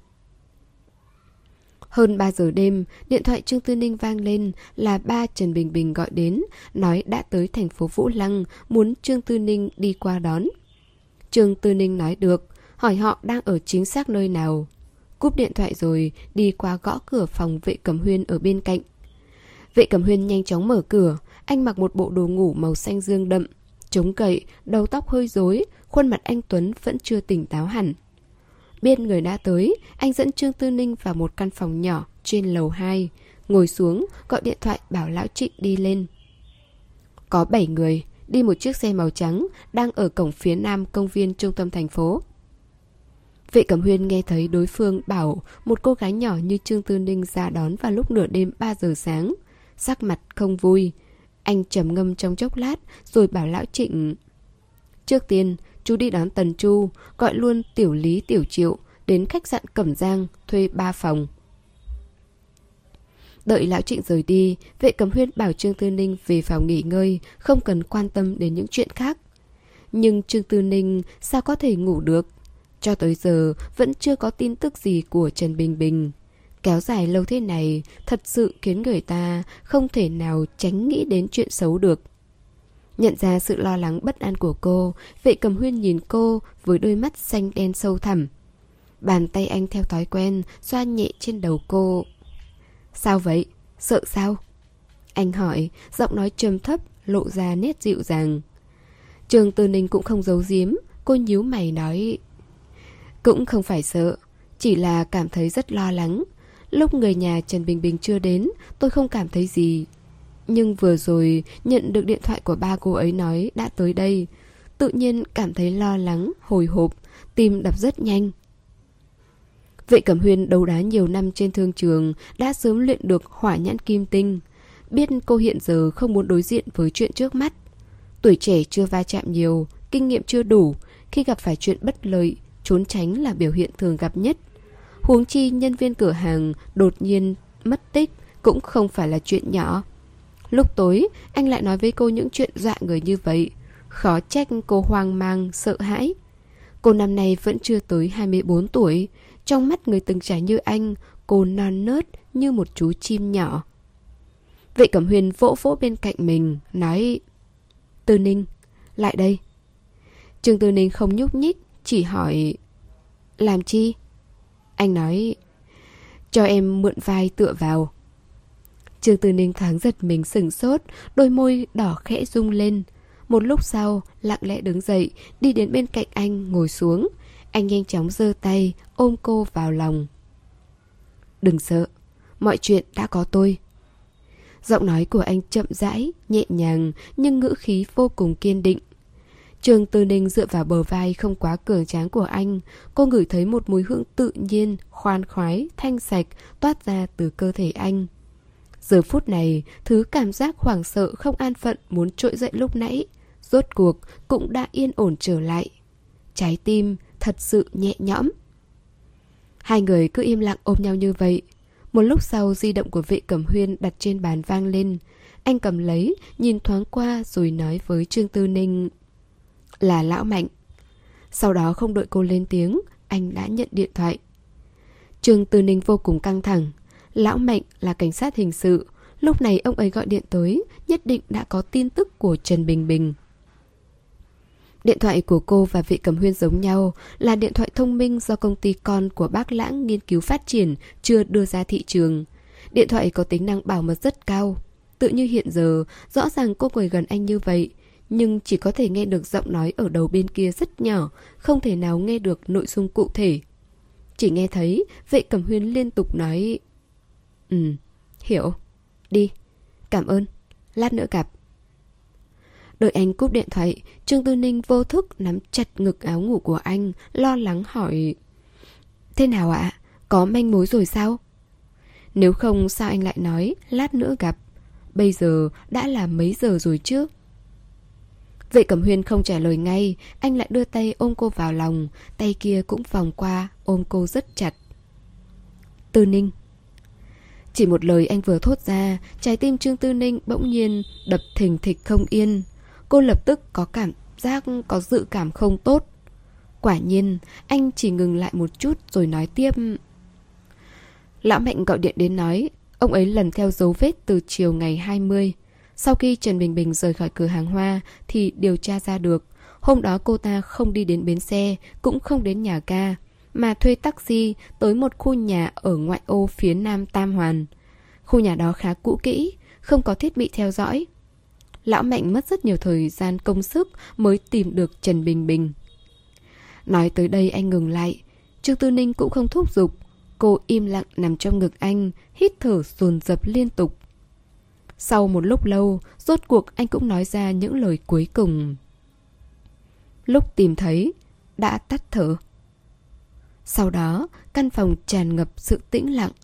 Hơn ba giờ đêm, điện thoại Trương Tư Ninh vang lên, là ba Trần Bình Bình gọi đến, nói đã tới thành phố Vũ Lăng, muốn Trương Tư Ninh đi qua đón. Trương Tư Ninh nói được, hỏi họ đang ở chính xác nơi nào. Cúp điện thoại rồi, đi qua gõ cửa phòng Vệ Cẩm Huyên ở bên cạnh. Vệ Cẩm Huyên nhanh chóng mở cửa, anh mặc một bộ đồ ngủ màu xanh dương đậm, chống cậy, đầu tóc hơi rối, khuôn mặt anh Tuấn vẫn chưa tỉnh táo hẳn. Biết người đã tới, anh dẫn Trương Tư Ninh vào một căn phòng nhỏ trên lầu hai, ngồi xuống, gọi điện thoại bảo Lão Trịnh đi lên. Có bảy người, đi một chiếc xe màu trắng, đang ở cổng phía nam công viên trung tâm thành phố. Vệ Cẩm Huyên nghe thấy đối phương bảo một cô gái nhỏ như Trương Tư Ninh ra đón vào lúc nửa đêm ba giờ sáng, sắc mặt không vui. Anh trầm ngâm trong chốc lát rồi bảo Lão Trịnh. Trước tiên, chú đi đón Tần Chu, gọi luôn Tiểu Lý Tiểu Triệu đến khách sạn Cẩm Giang thuê ba phòng. Đợi Lão Trịnh rời đi, Vệ Cẩm Huyên bảo Trương Tư Ninh về phòng nghỉ ngơi, không cần quan tâm đến những chuyện khác. Nhưng Trương Tư Ninh sao có thể ngủ được? Cho tới giờ vẫn chưa có tin tức gì của Trần Bình Bình. Kéo dài lâu thế này thật sự khiến người ta không thể nào tránh nghĩ đến chuyện xấu được. Nhận ra sự lo lắng bất an của cô, Vệ Cẩm Huyên nhìn cô với đôi mắt xanh đen sâu thẳm. Bàn tay anh theo thói quen xoa nhẹ trên đầu cô. Sao vậy? Sợ sao? Anh hỏi, giọng nói trầm thấp, lộ ra nét dịu dàng. Trương Tư Ninh cũng không giấu giếm, cô nhíu mày nói. Cũng không phải sợ, chỉ là cảm thấy rất lo lắng. Lúc người nhà Trần Bình Bình chưa đến, tôi không cảm thấy gì. Nhưng vừa rồi nhận được điện thoại của ba cô ấy nói đã tới đây, tự nhiên cảm thấy lo lắng, hồi hộp, tim đập rất nhanh. Vệ Cẩm Huyên đấu đá nhiều năm trên thương trường, đã sớm luyện được hỏa nhãn kim tinh. Biết cô hiện giờ không muốn đối diện với chuyện trước mắt. Tuổi trẻ chưa va chạm nhiều, kinh nghiệm chưa đủ, khi gặp phải chuyện bất lợi, trốn tránh là biểu hiện thường gặp nhất. Huống chi nhân viên cửa hàng đột nhiên mất tích cũng không phải là chuyện nhỏ. Lúc tối, anh lại nói với cô những chuyện dọa người như vậy. Khó trách cô hoang mang, sợ hãi. Cô năm nay vẫn chưa tới hai mươi bốn tuổi. Trong mắt người từng trải như anh, cô non nớt như một chú chim nhỏ. Vệ Cẩm Huyên vỗ vỗ bên cạnh mình, nói. Tư Ninh, lại đây. Trương Tư Ninh không nhúc nhích, chỉ hỏi. Làm chi? Anh nói. Cho em mượn vai tựa vào. Trương Tư Ninh thoáng giật mình sửng sốt, đôi môi đỏ khẽ rung lên. Một lúc sau, lặng lẽ đứng dậy, đi đến bên cạnh anh, ngồi xuống. Anh nhanh chóng giơ tay, ôm cô vào lòng. Đừng sợ, mọi chuyện đã có tôi. Giọng nói của anh chậm rãi, nhẹ nhàng, nhưng ngữ khí vô cùng kiên định. Trương Tư Ninh dựa vào bờ vai không quá cường tráng của anh. Cô ngửi thấy một mùi hương tự nhiên, khoan khoái, thanh sạch toát ra từ cơ thể anh. Giờ phút này, thứ cảm giác hoảng sợ không an phận muốn trỗi dậy lúc nãy, rốt cuộc cũng đã yên ổn trở lại. Trái tim thật sự nhẹ nhõm. Hai người cứ im lặng ôm nhau như vậy. Một lúc sau, di động của Vệ Cẩm Huyên đặt trên bàn vang lên. Anh cầm lấy, nhìn thoáng qua rồi nói với Trương Tư Ninh. Là Lão Mạnh. Sau đó không đợi cô lên tiếng, anh đã nhận điện thoại. Trương Tư Ninh vô cùng căng thẳng. Lão Mạnh là cảnh sát hình sự. Lúc này ông ấy gọi điện tới, nhất định đã có tin tức của Trần Bình Bình. Điện thoại của cô và Vệ Cẩm Huyên giống nhau, là điện thoại thông minh do công ty con của Bác Lãng nghiên cứu phát triển, chưa đưa ra thị trường. Điện thoại có tính năng bảo mật rất cao. Tự như hiện giờ, rõ ràng cô ngồi gần anh như vậy, nhưng chỉ có thể nghe được giọng nói ở đầu bên kia rất nhỏ, không thể nào nghe được nội dung cụ thể. Chỉ nghe thấy Vệ Cẩm Huyên liên tục nói. Ừ, hiểu. Đi. Cảm ơn. Lát nữa gặp. Đợi anh cúp điện thoại, Trương Tư Ninh vô thức nắm chặt ngực áo ngủ của anh, lo lắng hỏi: Thế nào ạ? Có manh mối rồi sao? Nếu không sao anh lại nói lát nữa gặp? Bây giờ đã là mấy giờ rồi chứ? Vệ Cẩm Huyên không trả lời ngay, anh lại đưa tay ôm cô vào lòng, tay kia cũng vòng qua, ôm cô rất chặt. Tư Ninh. Chỉ một lời anh vừa thốt ra, trái tim Trương Tư Ninh bỗng nhiên đập thình thịch không yên. Cô lập tức có cảm giác, có dự cảm không tốt. Quả nhiên, anh chỉ ngừng lại một chút rồi nói tiếp. Lão Mạnh gọi điện đến nói, ông ấy lần theo dấu vết từ chiều ngày hai mươi. Sau khi Trần Bình Bình rời khỏi cửa hàng hoa thì điều tra ra được, hôm đó cô ta không đi đến bến xe, cũng không đến nhà ga, mà thuê taxi tới một khu nhà ở ngoại ô phía nam Tam Hoàn. Khu nhà đó khá cũ kỹ, không có thiết bị theo dõi. Lão Mạnh mất rất nhiều thời gian công sức mới tìm được Trần Bình Bình. Nói tới đây anh ngừng lại. Trương Tư Ninh cũng không thúc giục. Cô im lặng nằm trong ngực anh, hít thở dồn dập liên tục. Sau một lúc lâu, rốt cuộc anh cũng nói ra những lời cuối cùng. Lúc tìm thấy, đã tắt thở. Sau đó, căn phòng tràn ngập sự tĩnh lặng.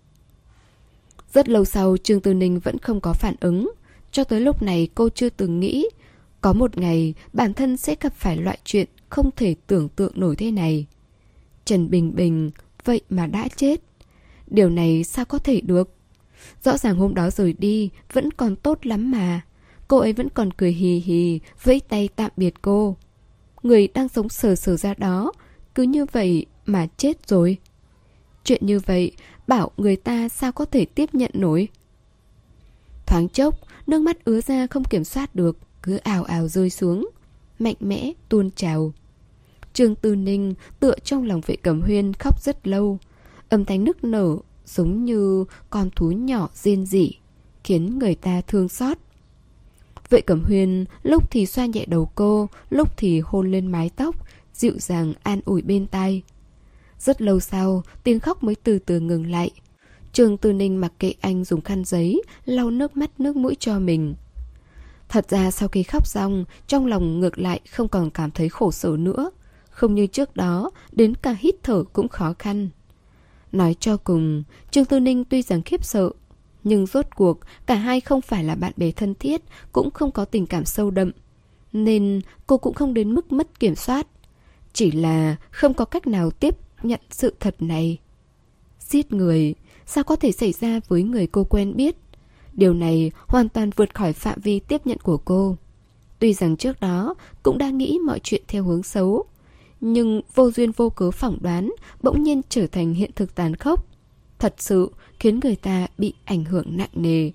Rất lâu sau, Trương Tư Ninh vẫn không có phản ứng. Cho tới lúc này cô chưa từng nghĩ có một ngày bản thân sẽ gặp phải loại chuyện không thể tưởng tượng nổi thế này. Trần Bình Bình vậy mà đã chết. Điều này sao có thể được? Rõ ràng hôm đó rời đi vẫn còn tốt lắm mà. Cô ấy vẫn còn cười hì hì, vẫy tay tạm biệt cô. Người đang sống sờ sờ ra đó cứ như vậy mà chết rồi. Chuyện như vậy bảo người ta sao có thể tiếp nhận nổi. Thoáng chốc, nước mắt ứa ra không kiểm soát được, cứ ào ào rơi xuống, mạnh mẽ tuôn trào. Trương Tư Ninh tựa trong lòng Vệ Cẩm Huyên khóc rất lâu. Âm thanh nức nở giống như con thú nhỏ rên rỉ, khiến người ta thương xót. Vệ Cẩm Huyên lúc thì xoa nhẹ đầu cô, lúc thì hôn lên mái tóc, dịu dàng an ủi bên tai. Rất lâu sau, tiếng khóc mới từ từ ngừng lại. Trương Tư Ninh mặc kệ anh dùng khăn giấy lau nước mắt nước mũi cho mình. Thật ra sau khi khóc xong, trong lòng ngược lại không còn cảm thấy khổ sở nữa. Không như trước đó, đến cả hít thở cũng khó khăn. Nói cho cùng, Trương Tư Ninh tuy rằng khiếp sợ, nhưng rốt cuộc cả hai không phải là bạn bè thân thiết, cũng không có tình cảm sâu đậm, nên cô cũng không đến mức mất kiểm soát. Chỉ là không có cách nào tiếp nhận sự thật này. Giết người sao có thể xảy ra với người cô quen biết? Điều này hoàn toàn vượt khỏi phạm vi tiếp nhận của cô. Tuy rằng trước đó cũng đã nghĩ mọi chuyện theo hướng xấu, nhưng vô duyên vô cớ phỏng đoán bỗng nhiên trở thành hiện thực tàn khốc, thật sự khiến người ta bị ảnh hưởng nặng nề.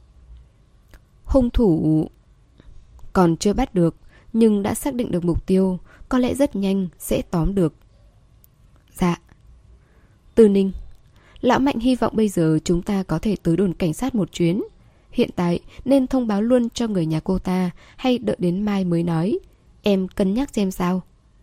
Hung thủ còn chưa bắt được, nhưng đã xác định được mục tiêu, có lẽ rất nhanh sẽ tóm được. Dạ. Tư Ninh, Lão Mạnh hy vọng bây giờ chúng ta có thể tới đồn cảnh sát một chuyến. Hiện tại nên thông báo luôn cho người nhà cô ta, hay đợi đến mai mới nói? Em cân nhắc xem sao.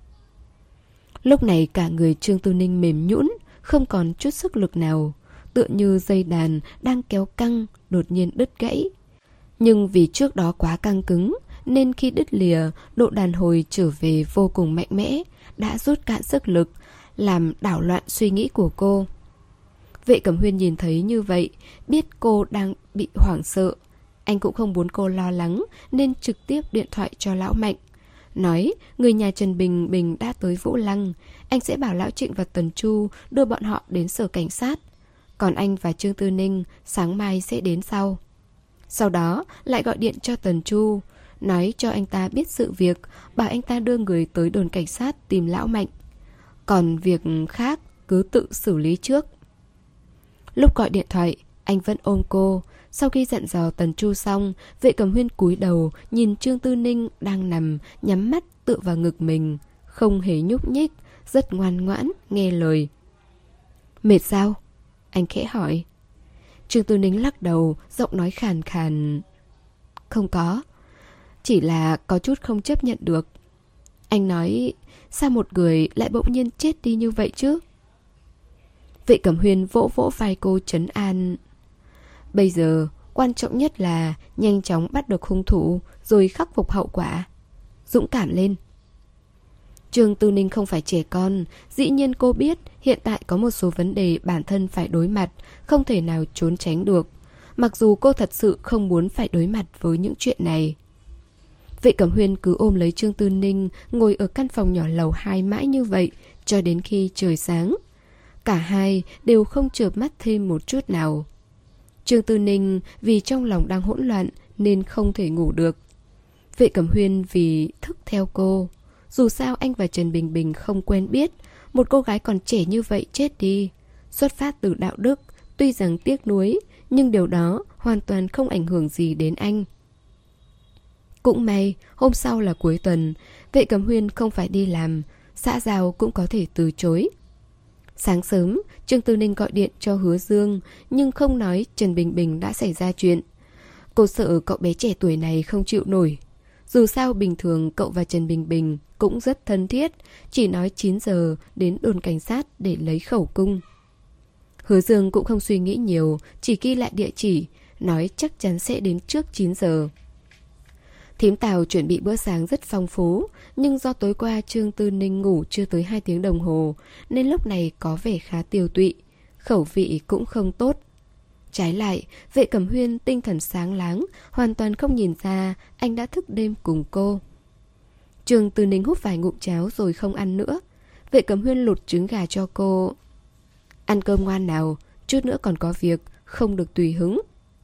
Lúc này cả người Trương Tư Ninh mềm nhũn, không còn chút sức lực nào, tựa như dây đàn đang kéo căng đột nhiên đứt gãy. Nhưng vì trước đó quá căng cứng, nên khi đứt lìa, độ đàn hồi trở về vô cùng mạnh mẽ, đã rút cạn sức lực, làm đảo loạn suy nghĩ của cô. Vệ Cẩm Huyên nhìn thấy như vậy, biết cô đang bị hoảng sợ. Anh cũng không muốn cô lo lắng, nên trực tiếp điện thoại cho Lão Mạnh. Nói người nhà Trần Bình Bình đã tới Vũ Lăng, anh sẽ bảo Lão Trịnh và Tần Chu đưa bọn họ đến sở cảnh sát. Còn anh và Trương Tư Ninh sáng mai sẽ đến sau. Sau đó lại gọi điện cho Tần Chu, nói cho anh ta biết sự việc, bảo anh ta đưa người tới đồn cảnh sát tìm Lão Mạnh. Còn việc khác cứ tự xử lý trước. Lúc gọi điện thoại, anh vẫn ôm cô. Sau khi dặn dò Tần Chu xong, Vệ Cẩm Huyên cúi đầu nhìn Trương Tư Ninh đang nằm nhắm mắt tựa vào ngực mình, không hề nhúc nhích, rất ngoan ngoãn nghe lời. Mệt sao? Anh khẽ hỏi. Trương Tư Ninh lắc đầu, giọng nói khàn khàn. Không có, chỉ là có chút không chấp nhận được. Anh nói, sao một người lại bỗng nhiên chết đi như vậy chứ? Vệ Cẩm Huyên vỗ vỗ vai cô trấn an. Bây giờ Quan trọng nhất là nhanh chóng bắt được hung thủ, rồi khắc phục hậu quả. Dũng cảm lên. Trương Tư Ninh không phải trẻ con, dĩ nhiên cô biết hiện tại có một số vấn đề bản thân phải đối mặt, không thể nào trốn tránh được. Mặc dù cô thật sự không muốn phải đối mặt với những chuyện này. Vệ Cẩm Huyên cứ ôm lấy Trương Tư Ninh, ngồi ở căn phòng nhỏ lầu hai mãi như vậy, cho đến khi trời sáng. Cả hai đều không chợp mắt thêm một chút nào. Trương Tư Ninh vì trong lòng đang hỗn loạn nên không thể ngủ được. Vệ Cẩm Huyên vì thức theo cô. Dù sao anh và Trần Bình Bình không quen biết, một cô gái còn trẻ như vậy chết đi. Xuất phát từ đạo đức, tuy rằng tiếc nuối, nhưng điều đó hoàn toàn không ảnh hưởng gì đến anh. Cũng may, hôm sau là cuối tuần, Vệ Cẩm Huyên không phải đi làm, xã giao cũng có thể từ chối. Sáng sớm, Trương Tư Ninh gọi điện cho Hứa Dương, nhưng không nói Trần Bình Bình đã xảy ra chuyện. Cô sợ cậu bé trẻ tuổi này không chịu nổi. Dù sao bình thường cậu và Trần Bình Bình cũng rất thân thiết, chỉ nói chín giờ đến đồn cảnh sát để lấy khẩu cung. Hứa Dương cũng không suy nghĩ nhiều, chỉ ghi lại địa chỉ, nói chắc chắn sẽ đến trước chín giờ. Thím Tào chuẩn bị bữa sáng rất phong phú, nhưng do tối qua Trương Tư Ninh ngủ chưa tới hai tiếng đồng hồ, nên lúc này có vẻ khá tiều tụy, khẩu vị cũng không tốt. Trái lại, Vệ Cẩm Huyên tinh thần sáng láng, hoàn toàn không nhìn ra anh đã thức đêm cùng cô. Trương Tư Ninh hút vài ngụm cháo rồi không ăn nữa. Vệ Cẩm Huyên lột trứng gà cho cô. Ăn cơm ngoan nào, chút nữa còn có việc, không được tùy hứng.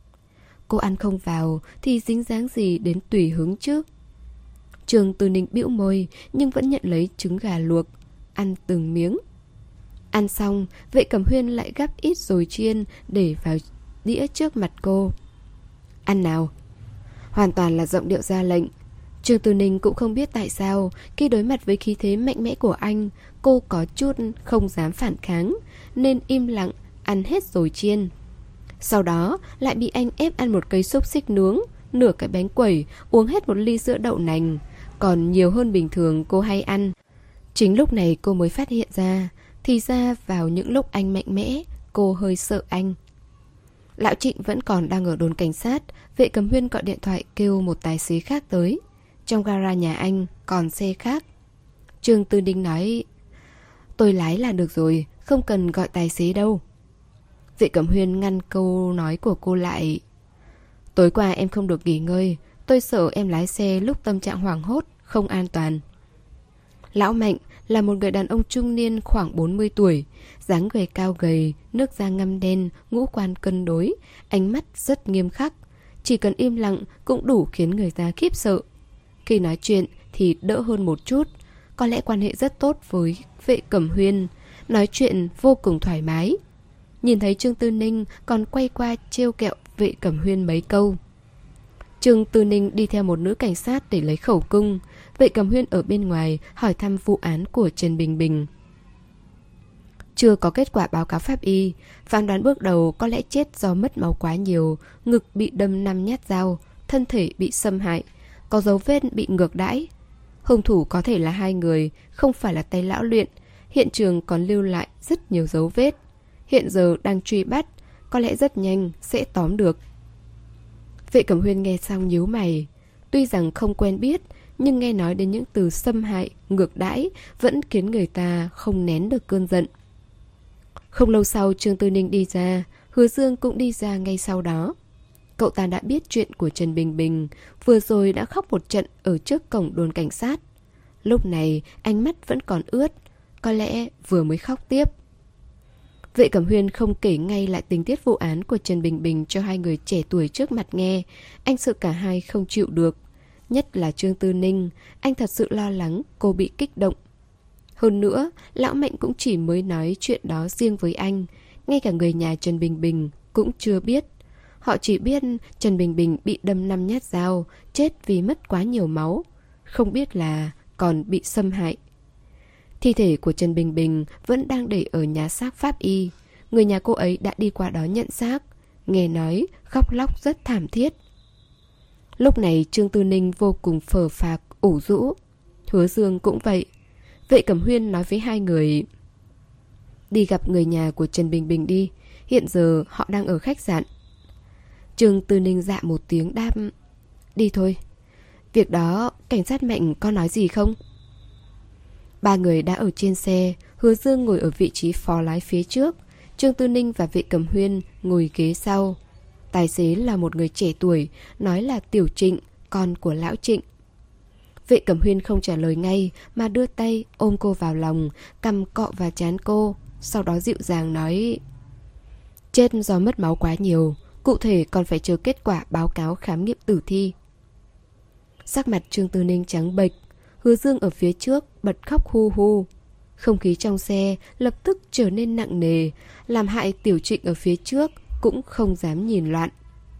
Cô ăn không vào thì dính dáng gì đến tùy hứng chứ. Trương Tư Ninh bĩu môi nhưng vẫn nhận lấy trứng gà luộc, ăn từng miếng. Ăn xong, Vệ Cẩm Huyên lại gắp ít rồi chiên để vào đĩa trước mặt cô. Ăn nào. Hoàn toàn là giọng điệu ra lệnh. Trương Tư Ninh cũng không biết tại sao khi đối mặt với khí thế mạnh mẽ của anh, cô có chút không dám phản kháng, nên im lặng ăn hết rồi chiên. Sau đó lại bị anh ép ăn một cây xúc xích nướng, nửa cái bánh quẩy, uống hết một ly sữa đậu nành, còn nhiều hơn bình thường cô hay ăn. Chính lúc này cô mới phát hiện ra, thì ra vào những lúc anh mạnh mẽ, cô hơi sợ anh. Lão Trịnh vẫn còn đang ở đồn cảnh sát. Vệ Cẩm Huyên gọi điện thoại kêu một tài xế khác tới. Trong gara nhà anh còn xe khác. Trương Tư Ninh nói, tôi lái là được rồi, không cần gọi tài xế đâu. Vệ Cẩm Huyên ngăn câu nói của cô lại. Tối qua em không được nghỉ ngơi, tôi sợ em lái xe lúc tâm trạng hoảng hốt, không an toàn. Lão Mạnh là một người đàn ông trung niên khoảng bốn mươi tuổi, dáng người cao gầy, nước da ngăm đen, ngũ quan cân đối, ánh mắt rất nghiêm khắc. Chỉ cần im lặng cũng đủ khiến người ta khiếp sợ. Khi nói chuyện thì đỡ hơn một chút, có lẽ quan hệ rất tốt với Vệ Cẩm Huyên, nói chuyện vô cùng thoải mái. Nhìn thấy Trương Tư Ninh còn quay qua trêu kẹo Vệ Cẩm Huyên mấy câu. Trương Tư Ninh đi theo một nữ cảnh sát để lấy khẩu cung. Vệ Cẩm Huyên ở bên ngoài hỏi thăm vụ án của Trần Bình Bình. Chưa có kết quả báo cáo pháp y, phán đoán bước đầu có lẽ chết do mất máu quá nhiều, ngực bị đâm năm nhát dao, thân thể bị xâm hại, có dấu vết bị ngược đãi. Hung thủ có thể là hai người, không phải là tay lão luyện. Hiện trường còn lưu lại rất nhiều dấu vết. Hiện giờ đang truy bắt, có lẽ rất nhanh sẽ tóm được. Vệ Cẩm Huyên nghe xong nhíu mày. Tuy rằng không quen biết, nhưng nghe nói đến những từ xâm hại, ngược đãi vẫn khiến người ta không nén được cơn giận. Không lâu sau Trương Tư Ninh đi ra, Hứa Dương cũng đi ra ngay sau đó. Cậu ta đã biết chuyện của Trần Bình Bình, vừa rồi đã khóc một trận ở trước cổng đồn cảnh sát. Lúc này ánh mắt vẫn còn ướt, có lẽ vừa mới khóc tiếp. Vệ Cẩm Huyên không kể ngay lại tình tiết vụ án của Trần Bình Bình cho hai người trẻ tuổi trước mặt nghe. Anh sợ cả hai không chịu được. Nhất là Trương Tư Ninh, anh thật sự lo lắng cô bị kích động. Hơn nữa, Lão Mạnh cũng chỉ mới nói chuyện đó riêng với anh. Ngay cả người nhà Trần Bình Bình cũng chưa biết. Họ chỉ biết Trần Bình Bình bị đâm năm nhát dao, chết vì mất quá nhiều máu. Không biết là còn bị xâm hại. Thi thể của Trần Bình Bình vẫn đang để ở nhà xác pháp y. Người nhà cô ấy đã đi qua đó nhận xác. Nghe nói khóc lóc rất thảm thiết. Lúc này Trương Tư Ninh vô cùng phờ phạc, ủ rũ. Hứa Dương cũng vậy. Vệ Cẩm Huyên nói với hai người, đi gặp người nhà của Trần Bình Bình đi. Hiện giờ họ đang ở khách sạn. Trương Tư Ninh dạ một tiếng đáp: Đi thôi. Việc đó cảnh sát Mạnh có nói gì không? Ba người đã ở trên xe. Hứa Dương ngồi ở vị trí phó lái phía trước, Trương Tư Ninh và Vệ Cẩm Huyên ngồi ghế sau. Tài xế là một người trẻ tuổi, nói là Tiểu Trịnh, con của lão Trịnh. Vệ Cẩm Huyên không trả lời ngay mà đưa tay ôm cô vào lòng, cằm cọ vào trán cô, sau đó dịu dàng nói: Chết do mất máu quá nhiều, cụ thể còn phải chờ kết quả báo cáo khám nghiệm tử thi. Sắc mặt Trương Tư Ninh trắng bệch. Hứa Dương ở phía trước bật khóc hu hu. Không khí trong xe lập tức trở nên nặng nề, làm hại Tiểu Trịnh ở phía trước cũng không dám nhìn loạn.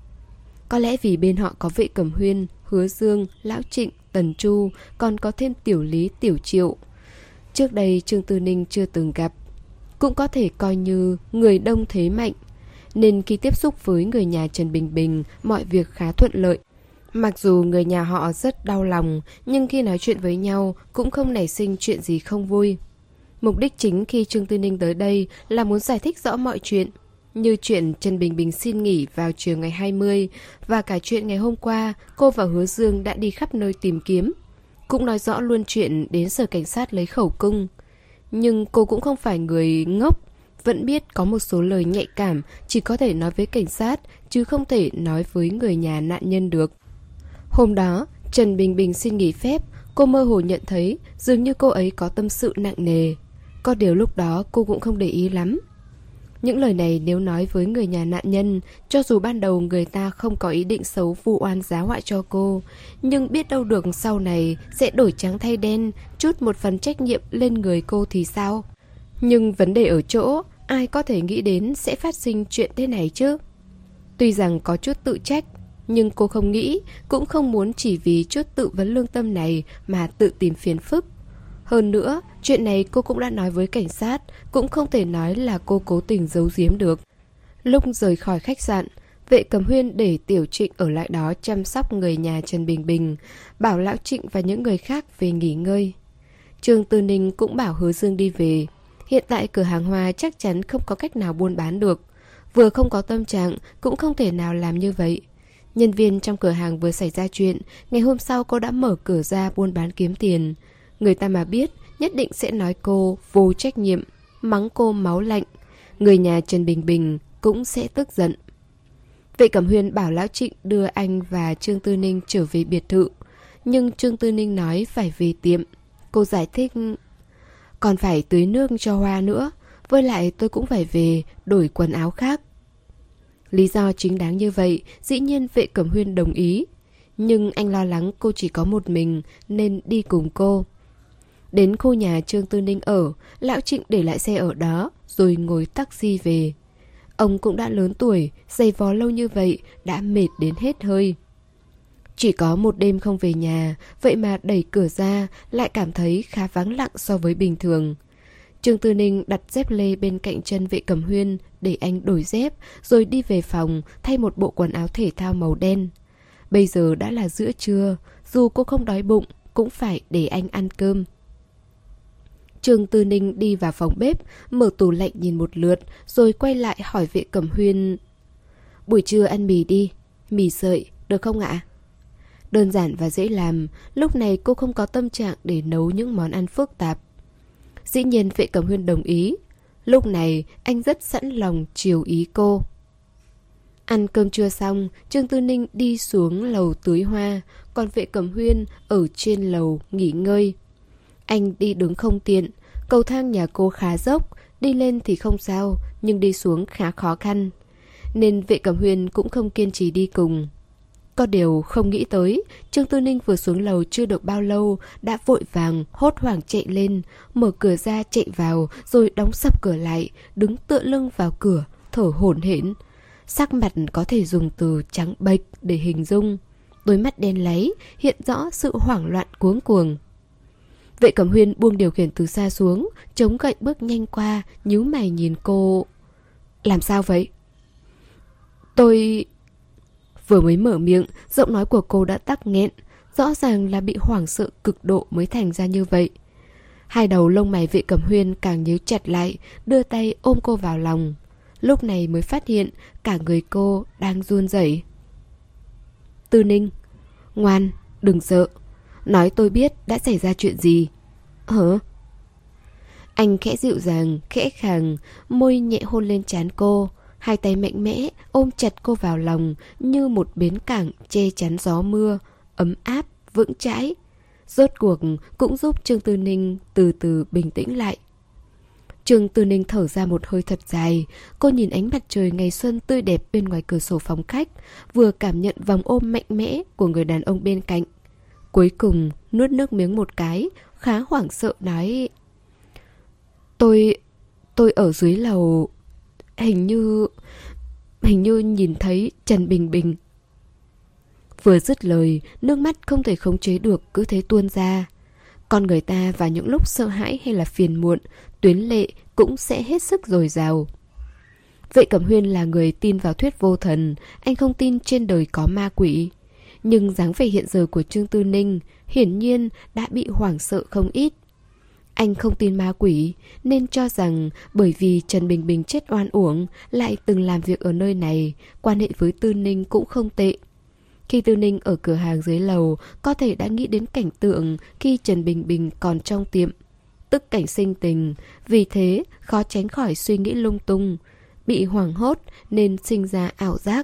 Có lẽ vì bên họ có Vệ Cẩm Huyên, Hứa Dương, Lão Trịnh, Tần Chu, còn có thêm Tiểu Lý, Tiểu Triệu. Trước đây Trương Tư Ninh chưa từng gặp. Cũng có thể coi như người đông thế mạnh, nên khi tiếp xúc với người nhà Trần Bình Bình, mọi việc khá thuận lợi. Mặc dù người nhà họ rất đau lòng, nhưng khi nói chuyện với nhau cũng không nảy sinh chuyện gì không vui. Mục đích chính khi Trương Tư Ninh tới đây là muốn giải thích rõ mọi chuyện, như chuyện Trần Bình Bình xin nghỉ vào chiều ngày hai mươi và cả chuyện ngày hôm qua cô và Hứa Dương đã đi khắp nơi tìm kiếm. Cũng nói rõ luôn chuyện đến sở cảnh sát lấy khẩu cung. Nhưng cô cũng không phải người ngốc, vẫn biết có một số lời nhạy cảm chỉ có thể nói với cảnh sát, chứ không thể nói với người nhà nạn nhân được. Hôm đó, Trần Bình Bình xin nghỉ phép, cô mơ hồ nhận thấy dường như cô ấy có tâm sự nặng nề. Có điều lúc đó cô cũng không để ý lắm. Những lời này nếu nói với người nhà nạn nhân, cho dù ban đầu người ta không có ý định xấu vu oan giá họa cho cô, nhưng biết đâu được sau này sẽ đổi trắng thay đen, chút một phần trách nhiệm lên người cô thì sao? Nhưng vấn đề ở chỗ, ai có thể nghĩ đến sẽ phát sinh chuyện thế này chứ? Tuy rằng có chút tự trách, nhưng cô không nghĩ, cũng không muốn chỉ vì chút tự vấn lương tâm này mà tự tìm phiền phức. Hơn nữa, chuyện này cô cũng đã nói với cảnh sát, cũng không thể nói là cô cố tình giấu giếm được. Lúc rời khỏi khách sạn, Vệ Cẩm Huyên để Tiểu Trịnh ở lại đó chăm sóc người nhà Trần Bình Bình, bảo Lão Trịnh và những người khác về nghỉ ngơi. Trương Tư Ninh cũng bảo Hứa Dương đi về. Hiện tại cửa hàng hoa chắc chắn không có cách nào buôn bán được. Vừa không có tâm trạng, cũng không thể nào làm như vậy. Nhân viên trong cửa hàng vừa xảy ra chuyện, ngày hôm sau cô đã mở cửa ra buôn bán kiếm tiền. Người ta mà biết, nhất định sẽ nói cô vô trách nhiệm, mắng cô máu lạnh. Người nhà Trần Bình Bình cũng sẽ tức giận. Vệ Cẩm Huyên bảo Lão Trịnh đưa anh và Trương Tư Ninh trở về biệt thự. Nhưng Trương Tư Ninh nói phải về tiệm. Cô giải thích: Còn phải tưới nước cho hoa nữa, với lại tôi cũng phải về đổi quần áo khác. Lý do chính đáng như vậy, dĩ nhiên Vệ Cẩm Huyên đồng ý. Nhưng anh lo lắng cô chỉ có một mình nên đi cùng cô. Đến khu nhà Trương Tư Ninh ở, Lão Trịnh để lại xe ở đó rồi ngồi taxi về. Ông cũng đã lớn tuổi, giày vò lâu như vậy đã mệt đến hết hơi. Chỉ có một đêm không về nhà, vậy mà đẩy cửa ra lại cảm thấy khá vắng lặng so với bình thường. Trương Tư Ninh đặt dép lê bên cạnh chân Vệ Cẩm Huyên để anh đổi dép, rồi đi về phòng thay một bộ quần áo thể thao màu đen. Bây giờ đã là giữa trưa, dù cô không đói bụng cũng phải để anh ăn cơm. Trương Tư Ninh đi vào phòng bếp, mở tủ lạnh nhìn một lượt, rồi quay lại hỏi Vệ Cẩm Huyên: Buổi trưa ăn mì đi, mì sợi, được không ạ? Đơn giản và dễ làm, lúc này cô không có tâm trạng để nấu những món ăn phức tạp. Dĩ nhiên Vệ Cẩm Huyên đồng ý. Lúc này anh rất sẵn lòng chiều ý cô. Ăn cơm trưa xong, Trương Tư Ninh đi xuống lầu tưới hoa, còn Vệ Cẩm Huyên ở trên lầu nghỉ ngơi. Anh đi đứng không tiện, cầu thang nhà cô khá dốc, đi lên thì không sao, nhưng đi xuống khá khó khăn. Nên Vệ Cẩm Huyên cũng không kiên trì đi cùng. Có điều không nghĩ tới, Trương Tư Ninh vừa xuống lầu chưa được bao lâu đã vội vàng hốt hoảng chạy lên, mở cửa ra chạy vào rồi đóng sập cửa lại, đứng tựa lưng vào cửa, thở hổn hển. Sắc mặt có thể dùng từ trắng bệch để hình dung, đôi mắt đen láy hiện rõ sự hoảng loạn cuống cuồng. Vệ Cẩm Huyên buông điều khiển từ xa xuống, chống gậy bước nhanh qua, nhíu mày nhìn cô. Làm sao vậy? Tôi... Vừa mới mở miệng, giọng nói của cô đã tắc nghẹn, rõ ràng là bị hoảng sợ cực độ mới thành ra như vậy. Hai đầu lông mày Vệ Cẩm Huyên càng nhíu chặt lại, đưa tay ôm cô vào lòng. Lúc này mới phát hiện cả người cô đang run rẩy. Tư Ninh, ngoan, đừng sợ. Nói tôi biết đã xảy ra chuyện gì. Hả? Anh khẽ dịu dàng, khẽ khàng, môi nhẹ hôn lên trán cô. Hai tay mạnh mẽ ôm chặt cô vào lòng như một bến cảng che chắn gió mưa, ấm áp, vững chãi. Rốt cuộc cũng giúp Trương Tư Ninh từ từ bình tĩnh lại. Trương Tư Ninh thở ra một hơi thật dài. Cô nhìn ánh mặt trời ngày xuân tươi đẹp bên ngoài cửa sổ phòng khách, vừa cảm nhận vòng ôm mạnh mẽ của người đàn ông bên cạnh. Cuối cùng nuốt nước miếng một cái, khá hoảng sợ nói: Tôi... tôi ở dưới lầu... Hình như... Hình như nhìn thấy Trần Bình Bình. Vừa dứt lời, nước mắt không thể khống chế được cứ thế tuôn ra. Con người ta vào những lúc sợ hãi hay là phiền muộn, tuyến lệ cũng sẽ hết sức dồi dào. Vệ Cẩm Huyên là người tin vào thuyết vô thần, anh không tin trên đời có ma quỷ. Nhưng dáng vẻ hiện giờ của Trương Tư Ninh hiển nhiên đã bị hoảng sợ không ít. Anh không tin ma quỷ nên cho rằng bởi vì Trần Bình Bình chết oan uổng, lại từng làm việc ở nơi này, quan hệ với Tư Ninh cũng không tệ. Khi Tư Ninh ở cửa hàng dưới lầu, có thể đã nghĩ đến cảnh tượng khi Trần Bình Bình còn trong tiệm, tức cảnh sinh tình, vì thế khó tránh khỏi suy nghĩ lung tung, bị hoảng hốt nên sinh ra ảo giác.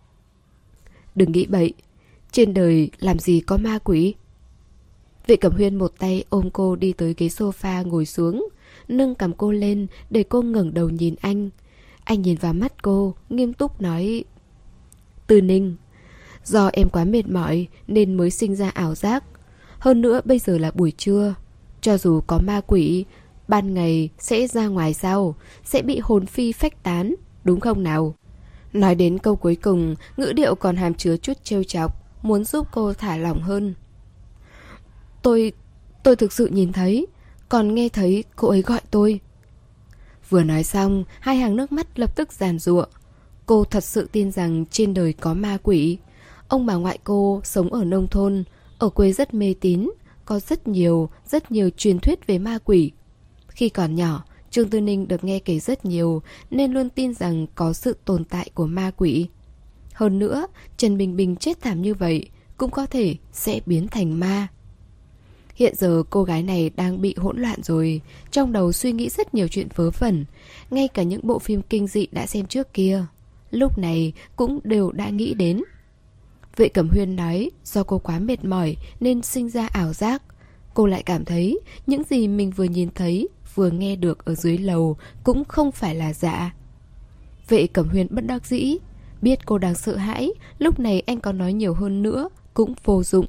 Đừng nghĩ bậy, trên đời làm gì có ma quỷ. Vệ Cẩm Huyên một tay ôm cô đi tới ghế sofa ngồi xuống, nâng cằm cô lên để cô ngẩng đầu nhìn anh. Anh nhìn vào mắt cô, nghiêm túc nói: Tư Ninh, do em quá mệt mỏi nên mới sinh ra ảo giác. Hơn nữa bây giờ là buổi trưa, cho dù có ma quỷ, ban ngày sẽ ra ngoài sao, sẽ bị hồn phi phách tán, đúng không nào? Nói đến câu cuối cùng, ngữ điệu còn hàm chứa chút trêu chọc, muốn giúp cô thả lỏng hơn. Tôi... tôi thực sự nhìn thấy, còn nghe thấy cô ấy gọi tôi. Vừa nói xong, hai hàng nước mắt lập tức giàn giụa. Cô thật sự tin rằng trên đời có ma quỷ. Ông bà ngoại cô sống ở nông thôn, ở quê rất mê tín, có rất nhiều, rất nhiều truyền thuyết về ma quỷ. Khi còn nhỏ, Trương Tư Ninh được nghe kể rất nhiều nên luôn tin rằng có sự tồn tại của ma quỷ. Hơn nữa, Trần Bình Bình chết thảm như vậy cũng có thể sẽ biến thành ma. Hiện giờ cô gái này đang bị hỗn loạn rồi, trong đầu suy nghĩ rất nhiều chuyện vớ vẩn, ngay cả những bộ phim kinh dị đã xem trước kia, lúc này cũng đều đã nghĩ đến. Vệ Cẩm Huyên nói do cô quá mệt mỏi nên sinh ra ảo giác. Cô lại cảm thấy những gì mình vừa nhìn thấy, vừa nghe được ở dưới lầu cũng không phải là giả. Vệ Cẩm Huyên bất đắc dĩ, biết cô đang sợ hãi, lúc này anh có nói nhiều hơn nữa cũng vô dụng.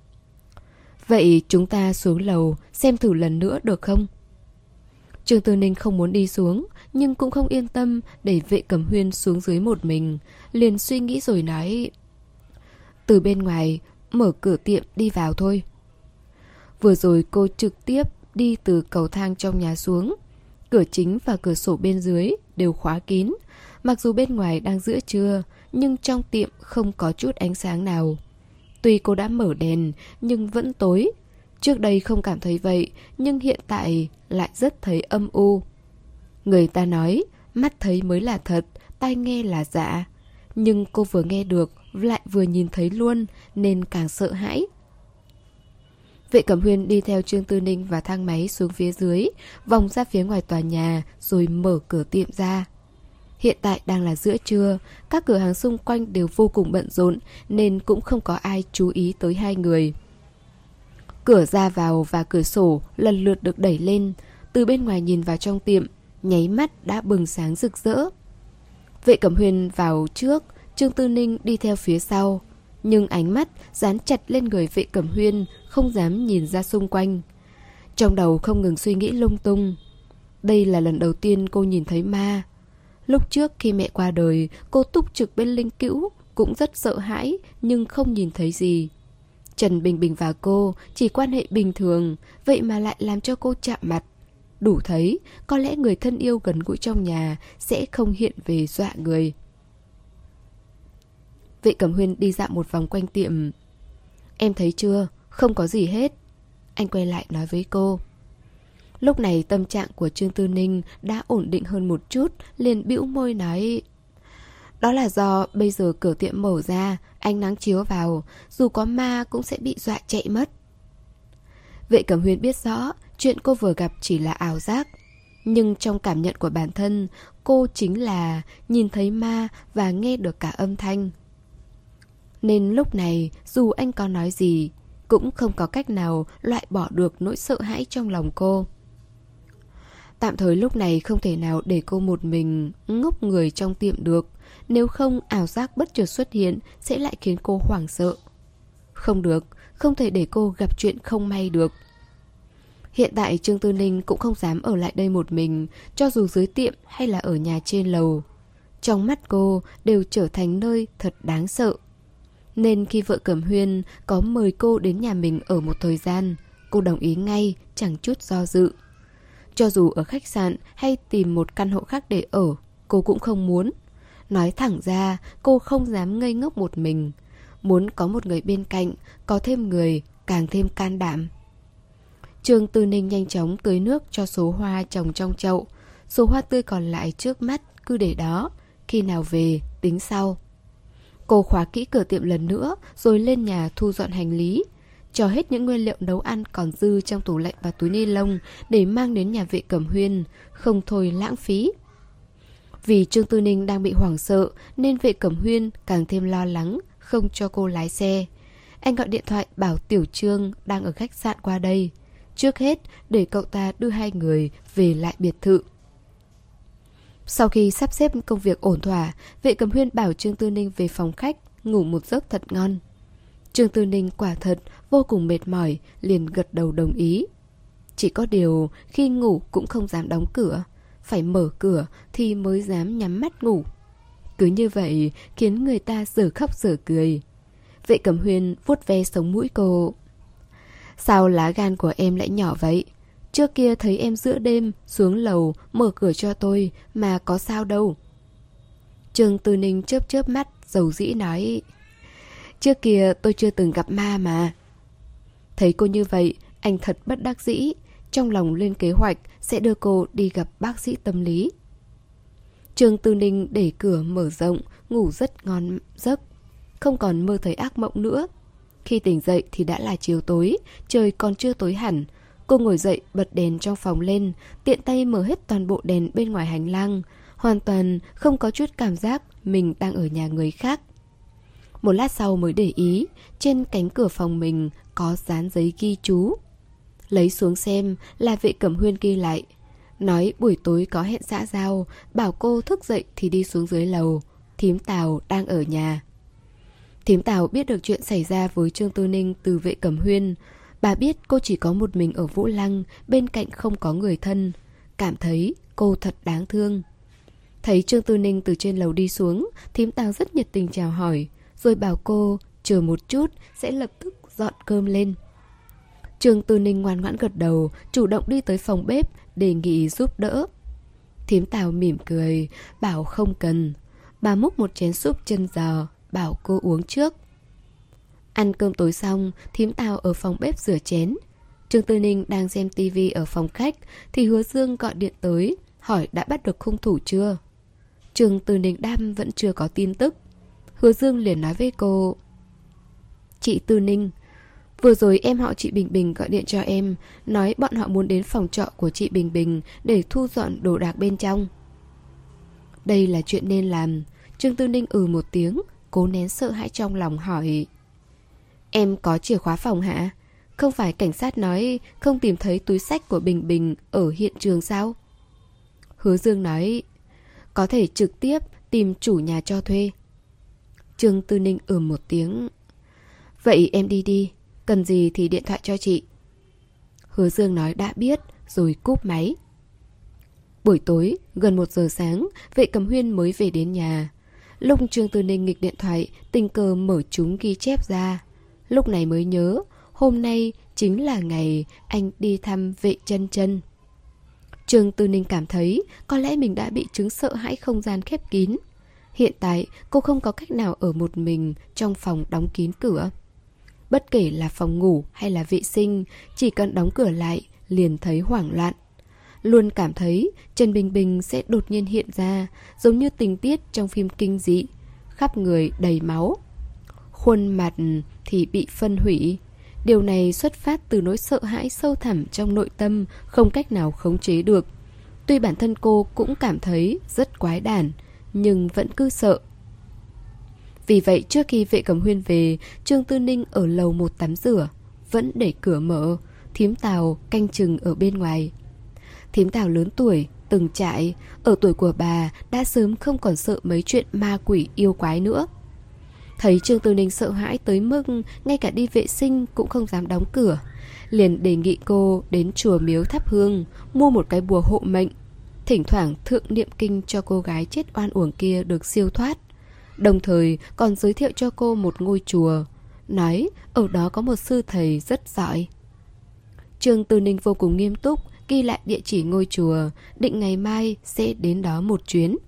Vậy chúng ta xuống lầu xem thử lần nữa được không? Trương Tư Ninh không muốn đi xuống, nhưng cũng không yên tâm để Vệ Cẩm Huyên xuống dưới một mình, liền suy nghĩ rồi nói: Từ bên ngoài mở cửa tiệm đi vào thôi. Vừa rồi cô trực tiếp đi từ cầu thang trong nhà xuống, cửa chính và cửa sổ bên dưới đều khóa kín. Mặc dù bên ngoài đang giữa trưa, nhưng trong tiệm không có chút ánh sáng nào. Tuy cô đã mở đèn nhưng vẫn tối. Trước đây không cảm thấy vậy, nhưng hiện tại lại rất thấy âm u. Người ta nói mắt thấy mới là thật, tai nghe là giả. Nhưng cô vừa nghe được lại vừa nhìn thấy luôn nên càng sợ hãi. Vệ Cẩm Huyên đi theo Trương Tư Ninh và thang máy xuống phía dưới, vòng ra phía ngoài tòa nhà rồi mở cửa tiệm ra. Hiện tại đang là giữa trưa, các cửa hàng xung quanh đều vô cùng bận rộn nên cũng không có ai chú ý tới hai người. Cửa ra vào và cửa sổ lần lượt được đẩy lên, từ bên ngoài nhìn vào trong tiệm, nháy mắt đã bừng sáng rực rỡ. Vệ Cẩm Huyên vào trước, Trương Tư Ninh đi theo phía sau, nhưng ánh mắt dán chặt lên người Vệ Cẩm Huyên, không dám nhìn ra xung quanh. Trong đầu không ngừng suy nghĩ lung tung. Đây là lần đầu tiên cô nhìn thấy ma. Lúc trước khi mẹ qua đời, cô túc trực bên linh cữu, cũng rất sợ hãi nhưng không nhìn thấy gì. Trần Bình Bình và cô chỉ quan hệ bình thường, vậy mà lại làm cho cô chạm mặt. Đủ thấy, có lẽ người thân yêu gần gũi trong nhà sẽ không hiện về dọa người. Vệ Cẩm Huyên đi dạo một vòng quanh tiệm. Em thấy chưa, không có gì hết. Anh quay lại nói với cô. Lúc này tâm trạng của Trương Tư Ninh đã ổn định hơn một chút, liền bĩu môi nói: đó là do bây giờ cửa tiệm mở ra, ánh nắng chiếu vào, dù có ma cũng sẽ bị dọa chạy mất. Vệ Cẩm Huyên biết rõ chuyện cô vừa gặp chỉ là ảo giác, nhưng trong cảm nhận của bản thân, cô chính là nhìn thấy ma và nghe được cả âm thanh. Nên lúc này dù anh có nói gì cũng không có cách nào loại bỏ được nỗi sợ hãi trong lòng cô. Tạm thời lúc này không thể nào để cô một mình ngốc người trong tiệm được, nếu không ảo giác bất chợt xuất hiện sẽ lại khiến cô hoảng sợ. Không được, không thể để cô gặp chuyện không may được. Hiện tại Trương Tư Ninh cũng không dám ở lại đây một mình, cho dù dưới tiệm hay là ở nhà trên lầu. Trong mắt cô đều trở thành nơi thật đáng sợ. Nên khi vợ Cẩm Huyên có mời cô đến nhà mình ở một thời gian, cô đồng ý ngay, chẳng chút do dự. Cho dù ở khách sạn hay tìm một căn hộ khác để ở, cô cũng không muốn. Nói thẳng ra, cô không dám ngây ngốc một mình. Muốn có một người bên cạnh, có thêm người, càng thêm can đảm. Trương Tư Ninh nhanh chóng tưới nước cho số hoa trồng trong chậu. Số hoa tươi còn lại trước mắt cứ để đó, khi nào về tính sau. Cô khóa kỹ cửa tiệm lần nữa rồi lên nhà thu dọn hành lý, cho hết những nguyên liệu nấu ăn còn dư trong tủ lạnh và túi ni lông để mang đến nhà Vệ Cẩm Huyên, không thôi lãng phí. Vì Trương Tư Ninh đang bị hoảng sợ nên Vệ Cẩm Huyên càng thêm lo lắng, không cho cô lái xe. Anh gọi điện thoại bảo Tiểu Trương đang ở khách sạn qua đây. Trước hết để cậu ta đưa hai người về lại biệt thự. Sau khi sắp xếp công việc ổn thỏa, Vệ Cẩm Huyên bảo Trương Tư Ninh về phòng khách ngủ một giấc thật ngon. Trương Tư Ninh quả thật vô cùng mệt mỏi, liền gật đầu đồng ý. Chỉ có điều khi ngủ cũng không dám đóng cửa, phải mở cửa thì mới dám nhắm mắt ngủ. Cứ như vậy khiến người ta dở khóc dở cười. Vệ Cẩm Huyên vuốt ve sống mũi cô. Sao lá gan của em lại nhỏ vậy? Trước kia thấy em giữa đêm xuống lầu mở cửa cho tôi mà có sao đâu. Trương Tư Ninh chớp chớp mắt dầu dĩ nói: trước kia tôi chưa từng gặp ma mà. Thấy cô như vậy, anh thật bất đắc dĩ, trong lòng lên kế hoạch sẽ đưa cô đi gặp bác sĩ tâm lý. Trương Tư Ninh để cửa mở rộng, ngủ rất ngon giấc, không còn mơ thấy ác mộng nữa. Khi tỉnh dậy thì đã là chiều tối, trời còn chưa tối hẳn. Cô ngồi dậy bật đèn trong phòng lên, tiện tay mở hết toàn bộ đèn bên ngoài hành lang, hoàn toàn không có chút cảm giác mình đang ở nhà người khác. Một lát sau mới để ý, trên cánh cửa phòng mình có dán giấy ghi chú. Lấy xuống xem là Vệ Cẩm Huyên ghi lại, nói buổi tối có hẹn xã giao, bảo cô thức dậy thì đi xuống dưới lầu, thím Tào đang ở nhà. Thím Tào biết được chuyện xảy ra với Trương Tư Ninh từ Vệ Cẩm Huyên. Bà biết cô chỉ có một mình ở Vũ Lăng, bên cạnh không có người thân, cảm thấy cô thật đáng thương. Thấy Trương Tư Ninh từ trên lầu đi xuống, thím Tào rất nhiệt tình chào hỏi, rồi bảo cô chờ một chút sẽ lập tức dọn cơm lên. Trương Tư Ninh ngoan ngoãn gật đầu, chủ động đi tới phòng bếp đề nghị giúp đỡ. Thím Tào mỉm cười, bảo không cần. Bà múc một chén súp chân giò, bảo cô uống trước. Ăn cơm tối xong, thím Tào ở phòng bếp rửa chén. Trương Tư Ninh đang xem tivi ở phòng khách thì Hứa Dương gọi điện tới, hỏi đã bắt được hung thủ chưa. Trương Tư Ninh đáp vẫn chưa có tin tức. Hứa Dương liền nói với cô: chị Tư Ninh, vừa rồi em họ chị Bình Bình gọi điện cho em, nói bọn họ muốn đến phòng trọ của chị Bình Bình để thu dọn đồ đạc bên trong. Đây là chuyện nên làm. Trương Tư Ninh ừ một tiếng, cố nén sợ hãi trong lòng hỏi: em có chìa khóa phòng hả? Không phải cảnh sát nói không tìm thấy túi xách của Bình Bình ở hiện trường sao? Hứa Dương nói: có thể trực tiếp tìm chủ nhà cho thuê. Trương Tư Ninh ừ một tiếng: vậy em đi đi, cần gì thì điện thoại cho chị. Hứa Dương nói đã biết, rồi cúp máy. Buổi tối, gần một giờ sáng, Vệ Cẩm Huyên mới về đến nhà. Lúc Trương Tư Ninh nghịch điện thoại, tình cờ mở chúng ghi chép ra. Lúc này mới nhớ, hôm nay chính là ngày anh đi thăm Vệ Chân Chân. Trương Tư Ninh cảm thấy có lẽ mình đã bị chứng sợ hãi không gian khép kín. Hiện tại cô không có cách nào ở một mình trong phòng đóng kín cửa. Bất kể là phòng ngủ hay là vệ sinh, chỉ cần đóng cửa lại liền thấy hoảng loạn. luôn cảm thấy Trần Bình Bình sẽ đột nhiên hiện ra, giống như tình tiết trong phim kinh dị, khắp người đầy máu, khuôn mặt thì bị phân hủy. Điều này xuất phát từ nỗi sợ hãi sâu thẳm trong nội tâm, không cách nào khống chế được. Tuy bản thân cô cũng cảm thấy rất quái đản, nhưng vẫn cứ sợ. Vì vậy trước khi Vệ Cẩm Huyên về, Trương Tư Ninh ở lầu một tắm rửa, vẫn để cửa mở, thím Tào canh chừng ở bên ngoài. Thím Tào lớn tuổi, từng trải, ở tuổi của bà đã sớm không còn sợ mấy chuyện ma quỷ yêu quái nữa. Thấy Trương Tư Ninh sợ hãi tới mức ngay cả đi vệ sinh cũng không dám đóng cửa, liền đề nghị cô đến chùa miếu thắp hương, mua một cái bùa hộ mệnh, thỉnh thoảng thượng niệm kinh cho cô gái chết oan uổng kia được siêu thoát. Đồng thời còn giới thiệu cho cô một ngôi chùa, nói ở đó có một sư thầy rất giỏi. Trương Tư Ninh vô cùng nghiêm túc ghi lại địa chỉ ngôi chùa, định ngày mai sẽ đến đó một chuyến.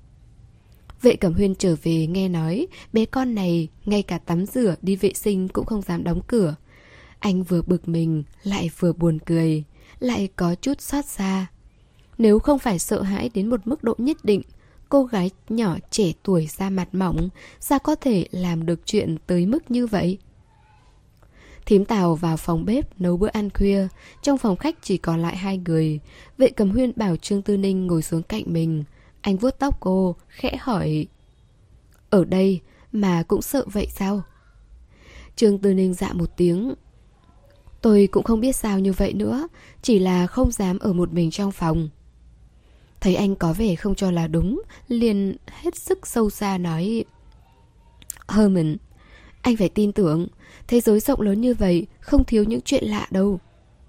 Vệ Cẩm Huyên trở về nghe nói bé con này ngay cả tắm rửa đi vệ sinh cũng không dám đóng cửa. Anh vừa bực mình lại vừa buồn cười, lại có chút xót xa. Nếu không phải sợ hãi đến một mức độ nhất định, cô gái nhỏ trẻ tuổi da mặt mỏng sao có thể làm được chuyện tới mức như vậy? Thím Tào vào phòng bếp nấu bữa ăn khuya. Trong phòng khách chỉ còn lại hai người. Vệ Cẩm Huyên bảo Trương Tư Ninh ngồi xuống cạnh mình. Anh vuốt tóc cô, khẽ hỏi: ở đây mà cũng sợ vậy sao? Trương Tư Ninh dạ một tiếng. Tôi cũng không biết sao như vậy nữa, chỉ là không dám ở một mình trong phòng. Thấy anh có vẻ không cho là đúng, liền hết sức sâu xa nói: Herman, anh phải tin tưởng, thế giới rộng lớn như vậy không thiếu những chuyện lạ đâu.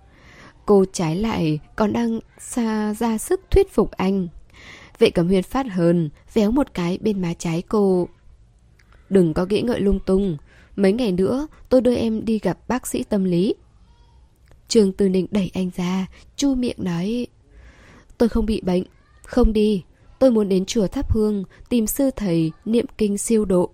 Cô trái lại còn đang xa ra sức thuyết phục anh. Vệ Cẩm Huyên phát hờn, véo một cái bên má trái cô. Đừng có nghĩ ngợi lung tung, mấy ngày nữa tôi đưa em đi gặp bác sĩ tâm lý. Trương Tư Ninh đẩy anh ra, chu miệng nói: tôi không bị bệnh, không đi. Tôi muốn đến chùa thắp hương, tìm sư thầy niệm kinh siêu độ.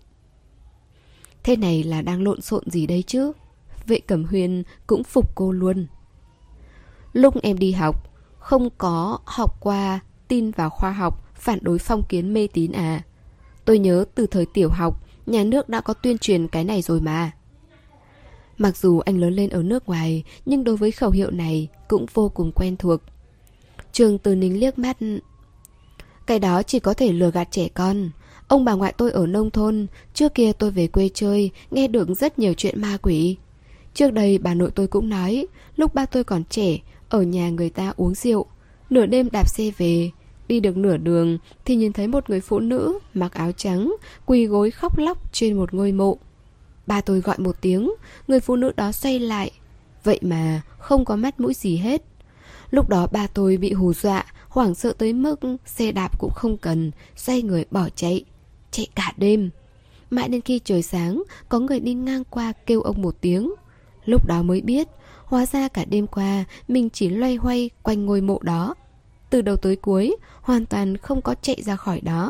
Thế này là đang lộn xộn gì đây chứ? Vệ Cẩm Huyên cũng phục cô luôn. Lúc em đi học, không có học qua tin vào khoa học, phản đối phong kiến mê tín à? Tôi nhớ từ thời tiểu học, nhà nước đã có tuyên truyền cái này rồi mà. Mặc dù anh lớn lên ở nước ngoài, nhưng đối với khẩu hiệu này cũng vô cùng quen thuộc. Trương Tư Ninh liếc mắt. Cái đó chỉ có thể lừa gạt trẻ con. Ông bà ngoại tôi ở nông thôn, trước kia tôi về quê chơi, nghe được rất nhiều chuyện ma quỷ. Trước đây bà nội tôi cũng nói, lúc ba tôi còn trẻ, ở nhà người ta uống rượu, nửa đêm đạp xe về, đi được nửa đường thì nhìn thấy một người phụ nữ mặc áo trắng, quỳ gối khóc lóc trên một ngôi mộ. Ba tôi gọi một tiếng, người phụ nữ đó xoay lại, vậy mà không có mắt mũi gì hết. Lúc đó ba tôi bị hù dọa, hoảng sợ tới mức xe đạp cũng không cần, xoay người bỏ chạy, chạy cả đêm. Mãi đến khi trời sáng, có người đi ngang qua kêu ông một tiếng. Lúc đó mới biết, hóa ra cả đêm qua mình chỉ loay hoay quanh ngôi mộ đó. Từ đầu tới cuối, hoàn toàn không có chạy ra khỏi đó.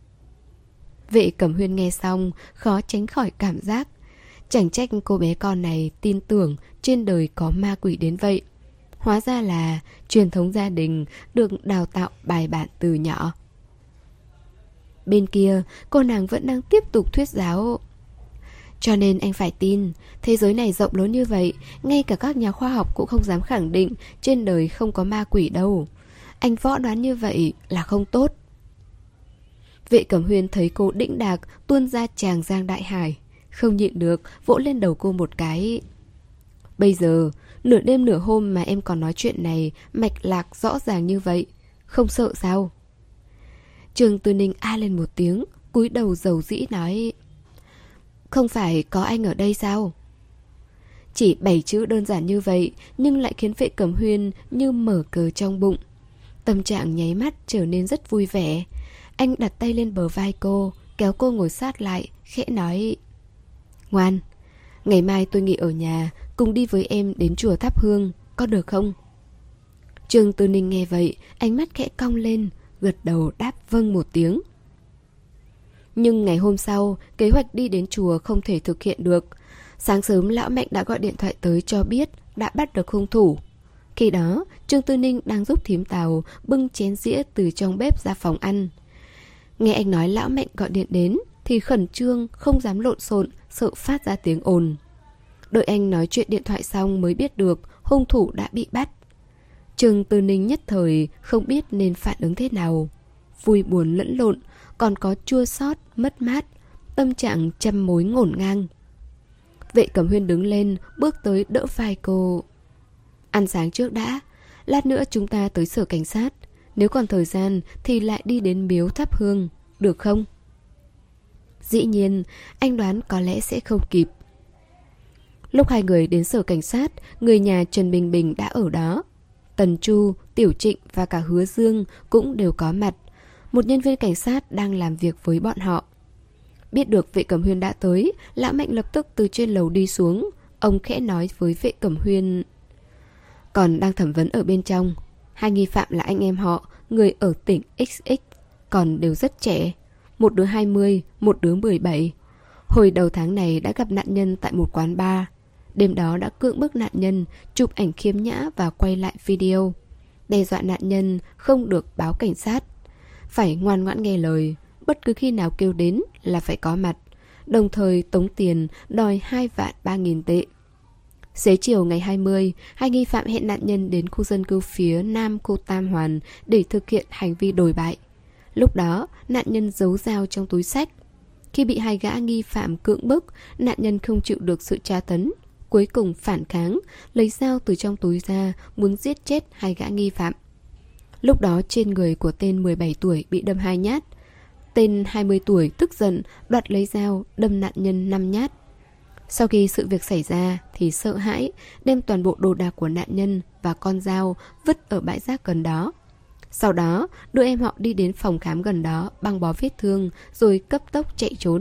Vệ Cẩm Huyên nghe xong, khó tránh khỏi cảm giác chẳng trách cô bé con này tin tưởng trên đời có ma quỷ đến vậy. Hóa ra là truyền thống gia đình được đào tạo bài bản từ nhỏ. Bên kia, cô nàng vẫn đang tiếp tục thuyết giáo. Cho nên anh phải tin, thế giới này rộng lớn như vậy, ngay cả các nhà khoa học cũng không dám khẳng định trên đời không có ma quỷ đâu. Anh võ đoán như vậy là không tốt. Vệ Cẩm Huyên thấy cô đĩnh đạc tuôn ra tràng giang đại hải, không nhịn được vỗ lên đầu cô một cái. Bây giờ, nửa đêm nửa hôm mà em còn nói chuyện này mạch lạc rõ ràng như vậy, không sợ sao? Trương Tư Ninh a lên một tiếng, cúi đầu dầu dĩ nói: Không phải có anh ở đây sao? Chỉ bảy chữ đơn giản như vậy, nhưng lại khiến Vệ Cẩm Huyên như mở cờ trong bụng. Tâm trạng nháy mắt trở nên rất vui vẻ. Anh đặt tay lên bờ vai cô, kéo cô ngồi sát lại, khẽ nói: Ngoan, ngày mai tôi nghỉ ở nhà, cùng đi với em đến chùa thắp hương, có được không? Trương Tư Ninh nghe vậy, ánh mắt khẽ cong lên, gật đầu đáp vâng một tiếng. Nhưng ngày hôm sau, kế hoạch đi đến chùa không thể thực hiện được. Sáng sớm lão Mạnh đã gọi điện thoại tới cho biết đã bắt được hung thủ. Khi đó, Trương Tư Ninh đang giúp thím Tào bưng chén dĩa từ trong bếp ra phòng ăn. Nghe anh nói lão Mạnh gọi điện đến thì khẩn trương, không dám lộn xộn, sợ phát ra tiếng ồn. Đợi anh nói chuyện điện thoại xong mới biết được hung thủ đã bị bắt. Trương Tư Ninh nhất thời không biết nên phản ứng thế nào. Vui buồn lẫn lộn, còn có chua xót, mất mát, tâm trạng trăm mối ngổn ngang. Vệ Cẩm Huyên đứng lên, bước tới đỡ vai cô. Ăn sáng trước đã, lát nữa chúng ta tới sở cảnh sát. Nếu còn thời gian thì lại đi đến miếu thắp hương, được không? Dĩ nhiên, anh đoán có lẽ sẽ không kịp. Lúc hai người đến sở cảnh sát, người nhà Trần Bình Bình đã ở đó. Tần Chu, Tiểu Trịnh và cả Hứa Dương cũng đều có mặt. Một nhân viên cảnh sát đang làm việc với bọn họ. Biết được Vệ Cẩm Huyên đã tới, Lão Mạnh lập tức từ trên lầu đi xuống. Ông khẽ nói với Vệ Cẩm Huyên: còn đang thẩm vấn ở bên trong. Hai nghi phạm là anh em họ, người ở tỉnh ích ích, còn đều rất trẻ. Một đứa hai mươi, một đứa mười bảy. Hồi đầu tháng này đã gặp nạn nhân tại một quán bar. Đêm đó đã cưỡng bức nạn nhân, chụp ảnh khiếm nhã và quay lại video. Đe dọa nạn nhân không được báo cảnh sát. Phải ngoan ngoãn nghe lời, bất cứ khi nào kêu đến là phải có mặt. Đồng thời tống tiền đòi hai vạn ba nghìn tệ. Xế chiều ngày hai mươi, hai nghi phạm hẹn nạn nhân đến khu dân cư phía nam khu Tam Hoàn để thực hiện hành vi đồi bại. Lúc đó, nạn nhân giấu dao trong túi xách. Khi bị hai gã nghi phạm cưỡng bức, nạn nhân không chịu được sự tra tấn. Cuối cùng phản kháng, lấy dao từ trong túi ra, muốn giết chết hai gã nghi phạm. Lúc đó trên người của tên mười bảy tuổi bị đâm hai nhát. Tên hai mươi tuổi tức giận, đoạt lấy dao, đâm nạn nhân năm nhát. Sau khi sự việc xảy ra thì sợ hãi, đem toàn bộ đồ đạc của nạn nhân và con dao vứt ở bãi rác gần đó. Sau đó, đưa em họ đi đến phòng khám gần đó, băng bó vết thương, rồi cấp tốc chạy trốn.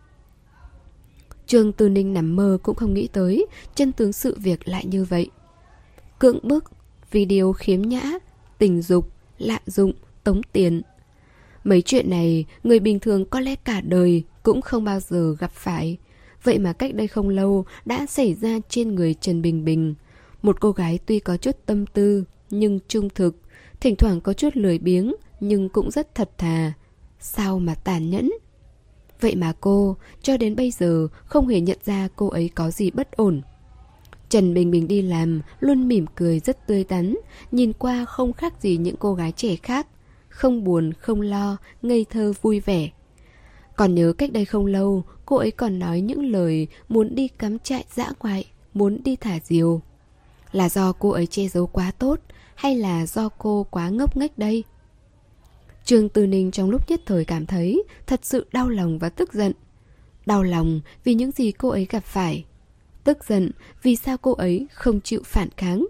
Trương Tư Ninh nằm mơ cũng không nghĩ tới chân tướng sự việc lại như vậy. Cưỡng bức, video khiếm nhã, tình dục, lạm dụng, tống tiền. Mấy chuyện này, người bình thường có lẽ cả đời cũng không bao giờ gặp phải. Vậy mà cách đây không lâu đã xảy ra trên người Trần Bình Bình. Một cô gái tuy có chút tâm tư, nhưng trung thực, thỉnh thoảng có chút lười biếng, nhưng cũng rất thật thà. Sao mà tàn nhẫn? Vậy mà cô, cho đến bây giờ, không hề nhận ra cô ấy có gì bất ổn. Trần Bình Bình đi làm, luôn mỉm cười rất tươi tắn, nhìn qua không khác gì những cô gái trẻ khác. Không buồn, không lo, ngây thơ vui vẻ. Còn nhớ cách đây không lâu, cô ấy còn nói những lời muốn đi cắm trại dã ngoại, muốn đi thả diều. Là do cô ấy che giấu quá tốt, hay là do cô quá ngốc nghếch đây? Trương Tư Ninh trong lúc nhất thời cảm thấy thật sự đau lòng và tức giận. Đau lòng vì những gì cô ấy gặp phải. Tức giận vì sao cô ấy không chịu phản kháng.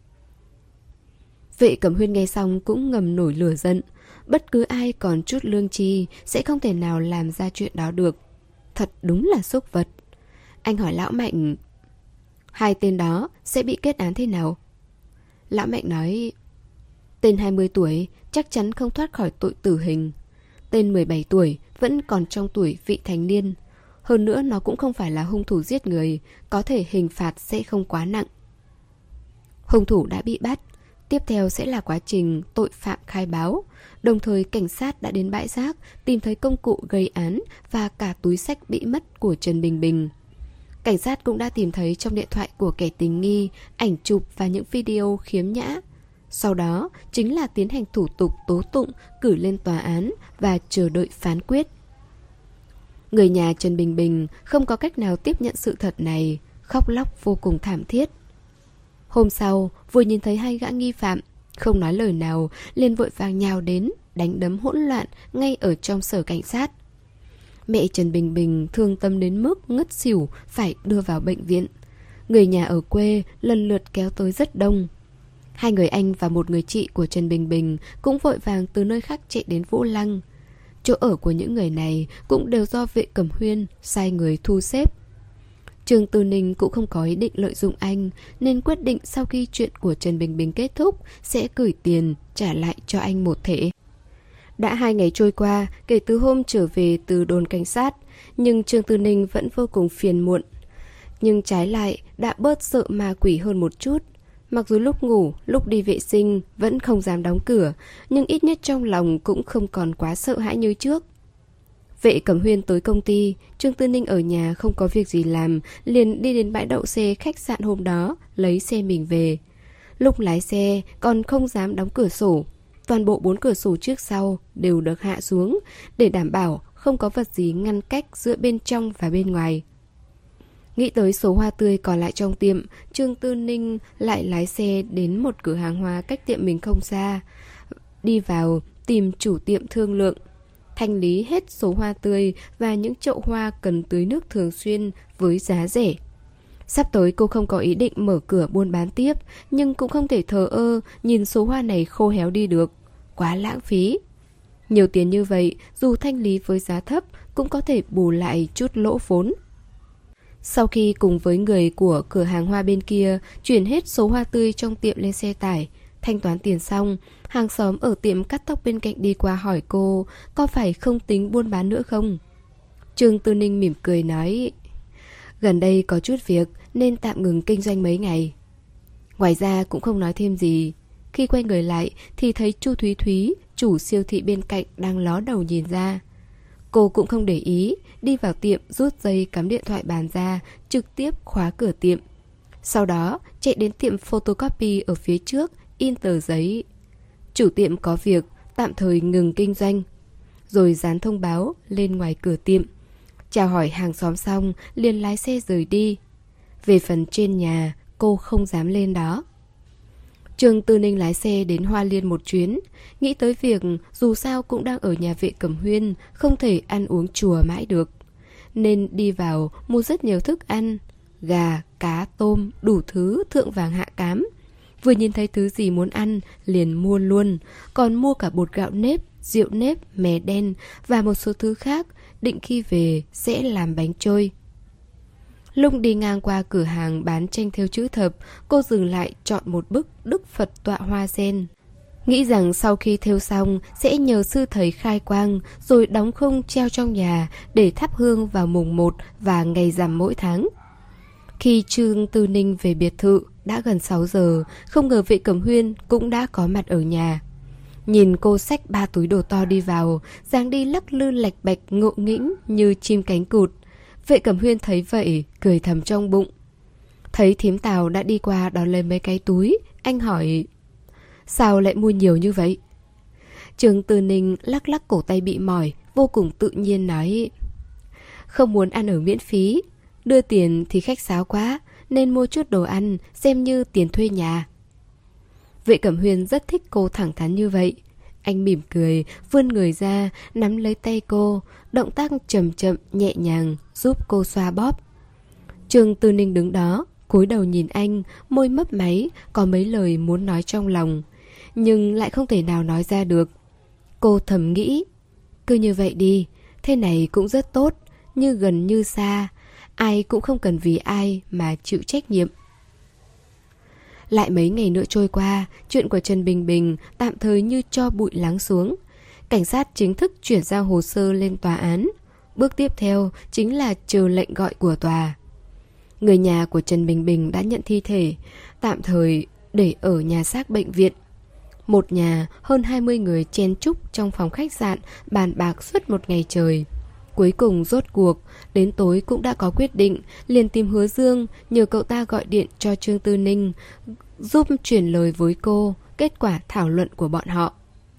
Vệ Cẩm Huyên nghe xong cũng ngầm nổi lửa giận. Bất cứ ai còn chút lương tri sẽ không thể nào làm ra chuyện đó được. Thật đúng là súc vật. Anh hỏi Lão Mạnh, hai tên đó sẽ bị kết án thế nào? Lão Mạnh nói, tên hai mươi tuổi chắc chắn không thoát khỏi tội tử hình. Tên mười bảy tuổi vẫn còn trong tuổi vị thành niên. Hơn nữa nó cũng không phải là hung thủ giết người, có thể hình phạt sẽ không quá nặng. Hung thủ đã bị bắt. Tiếp theo sẽ là quá trình tội phạm khai báo. Đồng thời cảnh sát đã đến bãi rác, tìm thấy công cụ gây án và cả túi xách bị mất của Trần Bình Bình. Cảnh sát cũng đã tìm thấy trong điện thoại của kẻ tình nghi ảnh chụp và những video khiếm nhã. Sau đó chính là tiến hành thủ tục tố tụng, cử lên tòa án và chờ đợi phán quyết. Người nhà Trần Bình Bình không có cách nào tiếp nhận sự thật này, khóc lóc vô cùng thảm thiết. Hôm sau, vừa nhìn thấy hai gã nghi phạm, không nói lời nào, liền vội vàng nhào đến, đánh đấm hỗn loạn ngay ở trong sở cảnh sát. Mẹ Trần Bình Bình thương tâm đến mức ngất xỉu, phải đưa vào bệnh viện. Người nhà ở quê lần lượt kéo tới rất đông. Hai người anh và một người chị của Trần Bình Bình cũng vội vàng từ nơi khác chạy đến Vũ Lăng. Chỗ ở của những người này cũng đều do Vệ Cẩm Huyên sai người thu xếp. Trương Tư Ninh cũng không có ý định lợi dụng anh, nên quyết định sau khi chuyện của Trần Bình Bình kết thúc sẽ gửi tiền trả lại cho anh một thể. Đã hai ngày trôi qua kể từ hôm trở về từ đồn cảnh sát, nhưng Trương Tư Ninh vẫn vô cùng phiền muộn. Nhưng trái lại đã bớt sợ ma quỷ hơn một chút. Mặc dù lúc ngủ, lúc đi vệ sinh vẫn không dám đóng cửa, nhưng ít nhất trong lòng cũng không còn quá sợ hãi như trước. Vệ Cẩm Huyên tới công ty, Trương Tư Ninh ở nhà không có việc gì làm, liền đi đến bãi đậu xe khách sạn hôm đó, lấy xe mình về. Lúc lái xe còn không dám đóng cửa sổ, toàn bộ bốn cửa sổ trước sau đều được hạ xuống để đảm bảo không có vật gì ngăn cách giữa bên trong và bên ngoài. Nghĩ tới số hoa tươi còn lại trong tiệm, Trương Tư Ninh lại lái xe đến một cửa hàng hoa cách tiệm mình không xa. Đi vào tìm chủ tiệm thương lượng, thanh lý hết số hoa tươi và những chậu hoa cần tưới nước thường xuyên với giá rẻ. Sắp tới cô không có ý định mở cửa buôn bán tiếp, nhưng cũng không thể thờ ơ nhìn số hoa này khô héo đi được. Quá lãng phí. Nhiều tiền như vậy, dù thanh lý với giá thấp cũng có thể bù lại chút lỗ vốn. Sau khi cùng với người của cửa hàng hoa bên kia chuyển hết số hoa tươi trong tiệm lên xe tải, thanh toán tiền xong, hàng xóm ở tiệm cắt tóc bên cạnh đi qua hỏi cô có phải không tính buôn bán nữa không. Trương Tư Ninh mỉm cười nói, gần đây có chút việc nên tạm ngừng kinh doanh mấy ngày. Ngoài ra cũng không nói thêm gì. Khi quay người lại thì thấy Chu Thúy Thúy, chủ siêu thị bên cạnh đang ló đầu nhìn ra. Cô cũng không để ý, đi vào tiệm rút dây cắm điện thoại bàn ra, trực tiếp khóa cửa tiệm. Sau đó chạy đến tiệm photocopy ở phía trước, in tờ giấy. Chủ tiệm có việc, tạm thời ngừng kinh doanh. Rồi dán thông báo lên ngoài cửa tiệm. Chào hỏi hàng xóm xong, liền lái xe rời đi. Về phần trên nhà, cô không dám lên đó. Trương Tư Ninh lái xe đến Hoa Liên một chuyến, nghĩ tới việc dù sao cũng đang ở nhà Vệ Cẩm Huyên, không thể ăn uống chùa mãi được. Nên đi vào mua rất nhiều thức ăn, gà, cá, tôm, đủ thứ thượng vàng hạ cám. Vừa nhìn thấy thứ gì muốn ăn, liền mua luôn, còn mua cả bột gạo nếp, rượu nếp, mè đen và một số thứ khác, định khi về sẽ làm bánh trôi. Lúc đi ngang qua cửa hàng bán tranh thêu chữ thập, cô dừng lại chọn một bức Đức Phật tọa hoa sen. Nghĩ rằng sau khi thêu xong sẽ nhờ sư thầy khai quang rồi đóng khung treo trong nhà để thắp hương vào mùng một và ngày rằm mỗi tháng. Khi Trương Tư Ninh về biệt thự đã gần sáu giờ, không ngờ Vệ Cẩm Huyên cũng đã có mặt ở nhà. Nhìn cô xách ba túi đồ to đi vào, dáng đi lắc lư lạch bạch ngộ nghĩnh như chim cánh cụt. Vệ Cẩm Huyên thấy vậy, cười thầm trong bụng. Thấy thím Tào đã đi qua đón lấy mấy cái túi, anh hỏi, sao lại mua nhiều như vậy? Trương Tư Ninh lắc lắc cổ tay bị mỏi, vô cùng tự nhiên nói, không muốn ăn ở miễn phí, đưa tiền thì khách sáo quá, nên mua chút đồ ăn, xem như tiền thuê nhà. Vệ Cẩm Huyên rất thích cô thẳng thắn như vậy. Anh mỉm cười, vươn người ra, nắm lấy tay cô, động tác chậm chậm, nhẹ nhàng, giúp cô xoa bóp. Trương Tư Ninh đứng đó, cúi đầu nhìn anh, môi mấp máy, có mấy lời muốn nói trong lòng, nhưng lại không thể nào nói ra được. Cô thầm nghĩ, cứ như vậy đi, thế này cũng rất tốt, như gần như xa, ai cũng không cần vì ai mà chịu trách nhiệm. Lại mấy ngày nữa trôi qua, chuyện của Trần Bình Bình tạm thời như cho bụi lắng xuống. Cảnh sát chính thức chuyển giao hồ sơ lên tòa án. Bước tiếp theo chính là chờ lệnh gọi của tòa. Người nhà của Trần Bình Bình đã nhận thi thể, tạm thời để ở nhà xác bệnh viện. Một nhà, hơn hai mươi người chen chúc trong phòng khách sạn, bàn bạc suốt một ngày trời. Cuối cùng rốt cuộc, đến tối cũng đã có quyết định, liền tìm Hứa Dương, nhờ cậu ta gọi điện cho Trương Tư Ninh, giúp chuyển lời với cô kết quả thảo luận của bọn họ.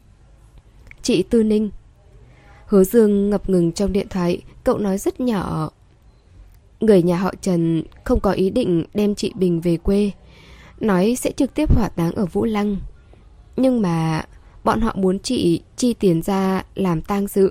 Chị Tư Ninh. Hứa Dương ngập ngừng trong điện thoại, cậu nói rất nhỏ. Người nhà họ Trần không có ý định đem chị Bình về quê, nói sẽ trực tiếp hỏa táng ở Vũ Lăng. Nhưng mà bọn họ muốn chị chi tiền ra làm tang sự.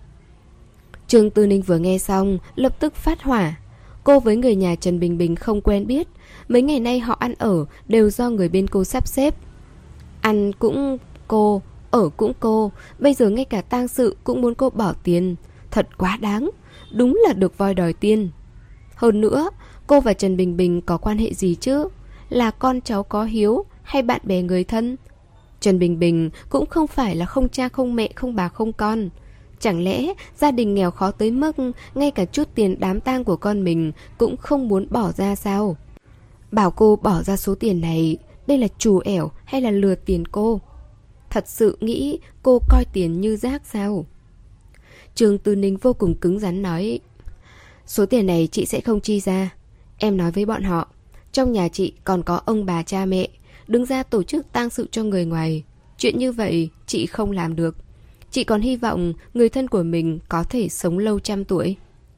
Trương Tư Ninh vừa nghe xong, lập tức phát hỏa. Cô với người nhà Trần Bình Bình không quen biết, mấy ngày nay họ ăn ở đều do người bên cô sắp xếp. Ăn cũng cô, ở cũng cô, bây giờ ngay cả tang sự cũng muốn cô bỏ tiền. Thật quá đáng, đúng là được voi đòi tiên. Hơn nữa, cô và Trần Bình Bình có quan hệ gì chứ? Là con cháu có hiếu hay bạn bè người thân? Trần Bình Bình cũng không phải là không cha không mẹ không bà không con. Chẳng lẽ gia đình nghèo khó tới mức ngay cả chút tiền đám tang của con mình cũng không muốn bỏ ra sao? Bảo cô bỏ ra số tiền này đây là trù ẻo hay là lừa tiền cô? Thật sự nghĩ cô coi tiền như rác sao? Trương Tư Ninh vô cùng cứng rắn nói, số tiền này chị sẽ không chi ra. Em nói với bọn họ, trong nhà chị còn có ông bà cha mẹ, đứng ra tổ chức tang sự cho người ngoài. Chuyện như vậy chị không làm được. Chị còn hy vọng người thân của mình có thể sống lâu trăm tuổi.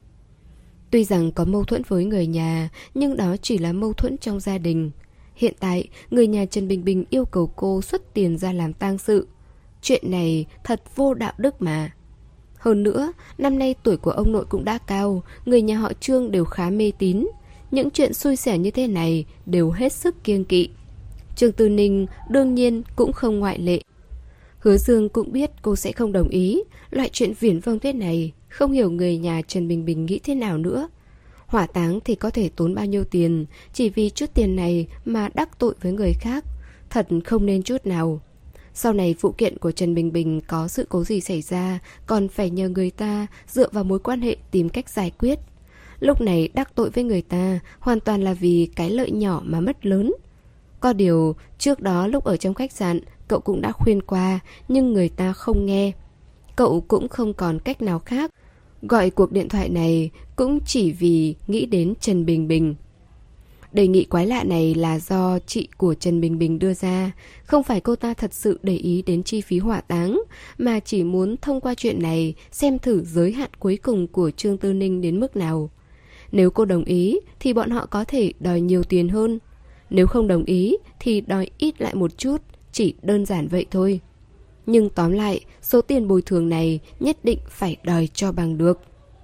Tuy rằng có mâu thuẫn với người nhà, nhưng đó chỉ là mâu thuẫn trong gia đình. Hiện tại, người nhà Trần Bình Bình yêu cầu cô xuất tiền ra làm tang sự. Chuyện này thật vô đạo đức mà. Hơn nữa, năm nay tuổi của ông nội cũng đã cao, người nhà họ Trương đều khá mê tín. Những chuyện xui xẻo như thế này đều hết sức kiêng kỵ. Trương Tư Ninh đương nhiên cũng không ngoại lệ. Hứa Dương cũng biết cô sẽ không đồng ý. Loại chuyện viển vông thế này, không hiểu người nhà Trần Bình Bình nghĩ thế nào nữa. Hỏa táng thì có thể tốn bao nhiêu tiền, chỉ vì chút tiền này mà đắc tội với người khác, thật không nên chút nào. Sau này vụ kiện của Trần Bình Bình có sự cố gì xảy ra, còn phải nhờ người ta dựa vào mối quan hệ tìm cách giải quyết. Lúc này đắc tội với người ta hoàn toàn là vì cái lợi nhỏ mà mất lớn. Có điều, trước đó lúc ở trong khách sạn, cậu cũng đã khuyên qua, nhưng người ta không nghe. Cậu cũng không còn cách nào khác. Gọi cuộc điện thoại này cũng chỉ vì nghĩ đến Trần Bình Bình. Đề nghị quái lạ này là do chị của Trần Bình Bình đưa ra. Không phải cô ta thật sự để ý đến chi phí hỏa táng, mà chỉ muốn thông qua chuyện này xem thử giới hạn cuối cùng của Trương Tư Ninh đến mức nào. Nếu cô đồng ý thì bọn họ có thể đòi nhiều tiền hơn. Nếu không đồng ý thì đòi ít lại một chút, chỉ đơn giản vậy thôi. Nhưng tóm lại, số tiền bồi thường này nhất định phải đòi cho bằng được.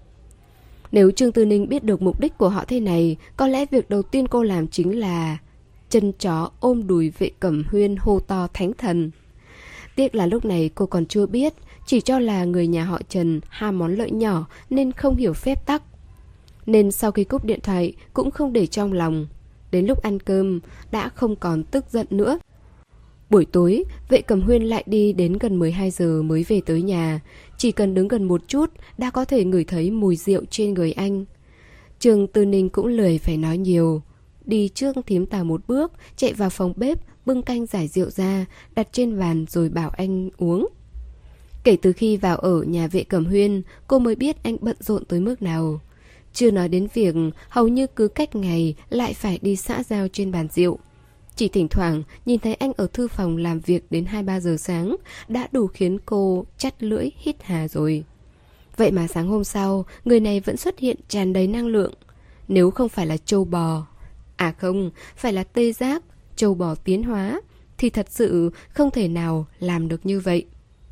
Nếu Trương Tư Ninh biết được mục đích của họ thế này, có lẽ việc đầu tiên cô làm chính là chân chó ôm đùi Vệ Cẩm Huyên hô to thánh thần. Tiếc là lúc này cô còn chưa biết, chỉ cho là người nhà họ Trần ham món lợi nhỏ nên không hiểu phép tắc. Nên sau khi cúp điện thoại cũng không để trong lòng. Đến lúc ăn cơm đã không còn tức giận nữa. Buổi tối, Vệ Cẩm Huyên lại đi đến gần mười hai giờ mới về tới nhà. Chỉ cần đứng gần một chút đã có thể ngửi thấy mùi rượu trên người anh. Trương Tư Ninh cũng lười phải nói nhiều. Đi trước thím Tào một bước, chạy vào phòng bếp, bưng canh giải rượu ra, đặt trên bàn rồi bảo anh uống. Kể từ khi vào ở nhà Vệ Cẩm Huyên, cô mới biết anh bận rộn tới mức nào. Chưa nói đến việc hầu như cứ cách ngày lại phải đi xã giao trên bàn rượu. Chỉ thỉnh thoảng nhìn thấy anh ở thư phòng làm việc đến hai ba giờ sáng đã đủ khiến cô chắt lưỡi hít hà rồi. Vậy mà sáng hôm sau, người này vẫn xuất hiện tràn đầy năng lượng. Nếu không phải là trâu bò, à không, phải là tê giác, trâu bò tiến hóa, thì thật sự không thể nào làm được như vậy.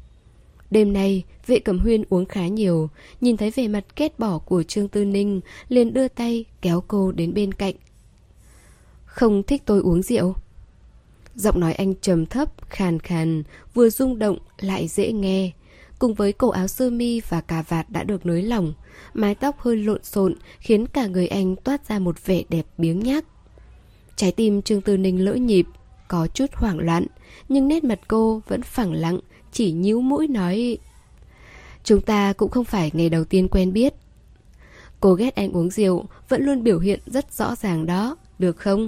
Đêm nay, Vệ Cẩm Huyên uống khá nhiều, nhìn thấy vẻ mặt ghét bỏ của Trương Tư Ninh, liền đưa tay kéo cô đến bên cạnh. Không thích tôi uống rượu? Giọng nói anh trầm thấp, khàn khàn, vừa rung động lại dễ nghe. Cùng với cổ áo sơ mi và cà vạt đã được nới lỏng, mái tóc hơi lộn xộn khiến cả người anh toát ra một vẻ đẹp biếng nhác. Trái tim Trương Tư Ninh lỡ nhịp, có chút hoảng loạn, nhưng nét mặt cô vẫn phẳng lặng, chỉ nhíu mũi nói: chúng ta cũng không phải ngày đầu tiên quen biết. Cô ghét anh uống rượu, vẫn luôn biểu hiện rất rõ ràng đó, được không?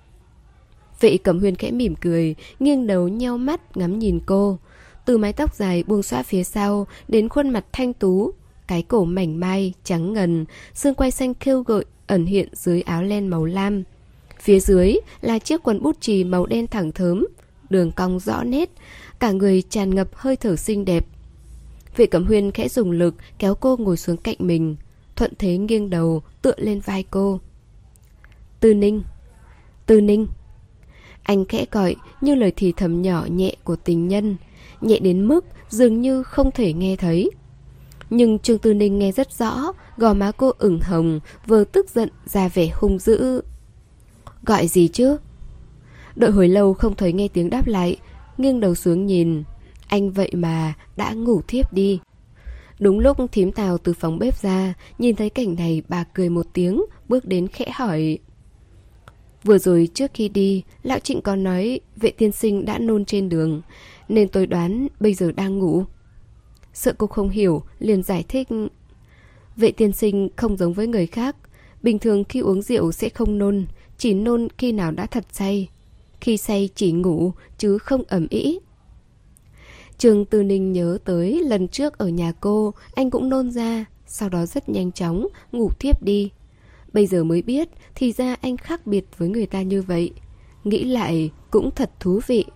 Vệ Cẩm Huyên khẽ mỉm cười, nghiêng đầu nheo mắt ngắm nhìn cô. Từ mái tóc dài buông xõa phía sau đến khuôn mặt thanh tú, cái cổ mảnh mai, trắng ngần, xương quai xanh khêu gợi ẩn hiện dưới áo len màu lam. Phía dưới là chiếc quần bút chì màu đen thẳng thớm, đường cong rõ nét, cả người tràn ngập hơi thở xinh đẹp. Vệ Cẩm Huyên khẽ dùng lực kéo cô ngồi xuống cạnh mình, thuận thế nghiêng đầu tựa lên vai cô. Tư Ninh, Tư Ninh. Anh khẽ gọi như lời thì thầm nhỏ nhẹ của tình nhân, nhẹ đến mức dường như không thể nghe thấy. Nhưng Trương Tư Ninh nghe rất rõ, gò má cô ửng hồng, vừa tức giận ra vẻ hung dữ. Gọi gì chứ? Đợi hồi lâu không thấy nghe tiếng đáp lại, nghiêng đầu xuống nhìn, anh vậy mà đã ngủ thiếp đi. Đúng lúc thím Tào từ phòng bếp ra, nhìn thấy cảnh này bà cười một tiếng, bước đến khẽ hỏi. Vừa rồi trước khi đi, lão Trịnh còn nói Vệ tiên sinh đã nôn trên đường, nên tôi đoán bây giờ đang ngủ. Sợ cô không hiểu, liền giải thích. Vệ tiên sinh không giống với người khác, bình thường khi uống rượu sẽ không nôn, chỉ nôn khi nào đã thật say. khi say chỉ ngủ chứ không ầm ĩ. Trương Tư Ninh nhớ tới lần trước ở nhà cô, anh cũng nôn ra, sau đó rất nhanh chóng ngủ thiếp đi. Bây giờ mới biết thì ra anh khác biệt với người ta như vậy. Nghĩ lại cũng thật thú vị.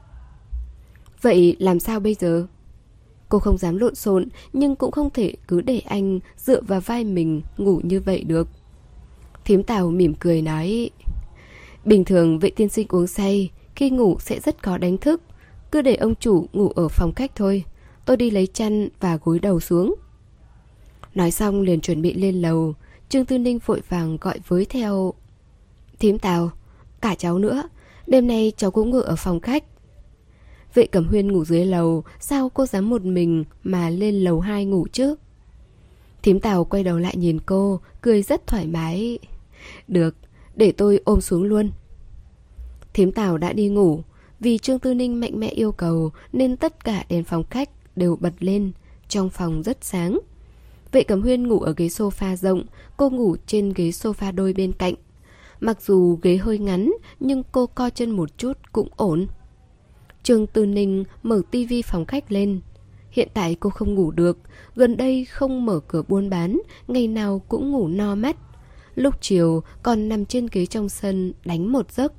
Vậy làm sao bây giờ? Cô không dám lộn xộn, nhưng cũng không thể cứ để anh dựa vào vai mình ngủ như vậy được. Thím Tào mỉm cười nói, bình thường vệ tiên sinh uống say, khi ngủ sẽ rất khó đánh thức. Cứ để ông chủ ngủ ở phòng khách thôi. Tôi đi lấy chăn và gối đầu xuống. Nói xong liền chuẩn bị lên lầu. Trương Tư Ninh vội vàng gọi với theo, thím Tào, cả cháu nữa, đêm nay cháu cũng ngủ ở phòng khách. Vệ Cẩm Huyên ngủ dưới lầu, sao cô dám một mình mà lên lầu hai ngủ chứ? Thím Tào quay đầu lại nhìn cô, cười rất thoải mái. Được, để tôi ôm xuống luôn. Thím Tào đã đi ngủ. Vì Trương Tư Ninh mạnh mẽ yêu cầu nên tất cả đèn phòng khách đều bật lên. Trong phòng rất sáng. Vệ Cẩm Huyên ngủ ở ghế sofa rộng, cô ngủ trên ghế sofa đôi bên cạnh. Mặc dù ghế hơi ngắn, nhưng cô co chân một chút cũng ổn. Trương Tư Ninh mở tivi phòng khách lên. Hiện tại cô không ngủ được, gần đây không mở cửa buôn bán, ngày nào cũng ngủ no mắt. Lúc chiều còn nằm trên ghế trong sân đánh một giấc.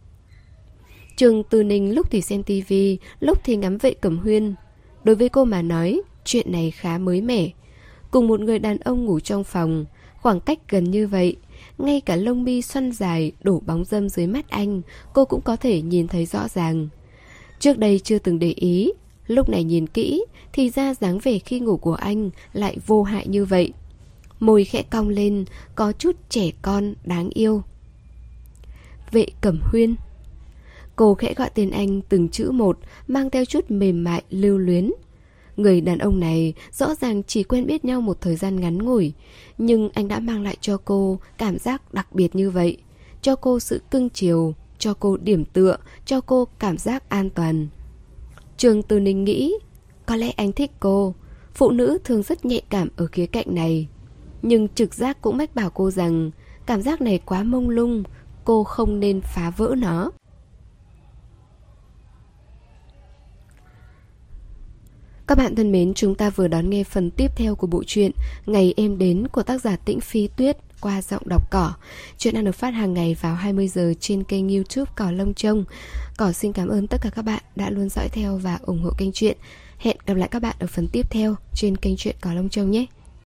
Trương Tư Ninh lúc thì xem tivi, lúc thì ngắm Vệ Cẩm Huyên. Đối với cô mà nói, chuyện này khá mới mẻ. Cùng một người đàn ông ngủ trong phòng, khoảng cách gần như vậy, ngay cả lông mi xoăn dài đổ bóng râm dưới mắt anh, cô cũng có thể nhìn thấy rõ ràng. Trước đây chưa từng để ý, lúc này nhìn kỹ thì ra dáng vẻ khi ngủ của anh lại vô hại như vậy. Môi khẽ cong lên, có chút trẻ con đáng yêu. Vệ Cẩm Huyên. Cô khẽ gọi tên anh từng chữ một, mang theo chút mềm mại lưu luyến. Người đàn ông này rõ ràng chỉ quen biết nhau một thời gian ngắn ngủi, nhưng anh đã mang lại cho cô cảm giác đặc biệt như vậy. Cho cô sự cưng chiều, cho cô điểm tựa, cho cô cảm giác an toàn. Trương Tư Ninh nghĩ, có lẽ anh thích cô. Phụ nữ thường rất nhạy cảm ở khía cạnh này. Nhưng trực giác cũng mách bảo cô rằng cảm giác này quá mông lung, cô không nên phá vỡ nó. Các bạn thân mến, chúng ta vừa đón nghe phần tiếp theo của bộ truyện Ngày Em Đến của tác giả Tĩnh Phi Tuyết qua giọng đọc Cỏ. Chuyện đang được phát hàng ngày vào hai mươi giờ trên kênh YouTube Cỏ Lông Trông. Cỏ xin cảm ơn tất cả các bạn đã luôn dõi theo và ủng hộ kênh truyện. Hẹn gặp lại các bạn ở phần tiếp theo trên kênh truyện Cỏ Lông Trông nhé.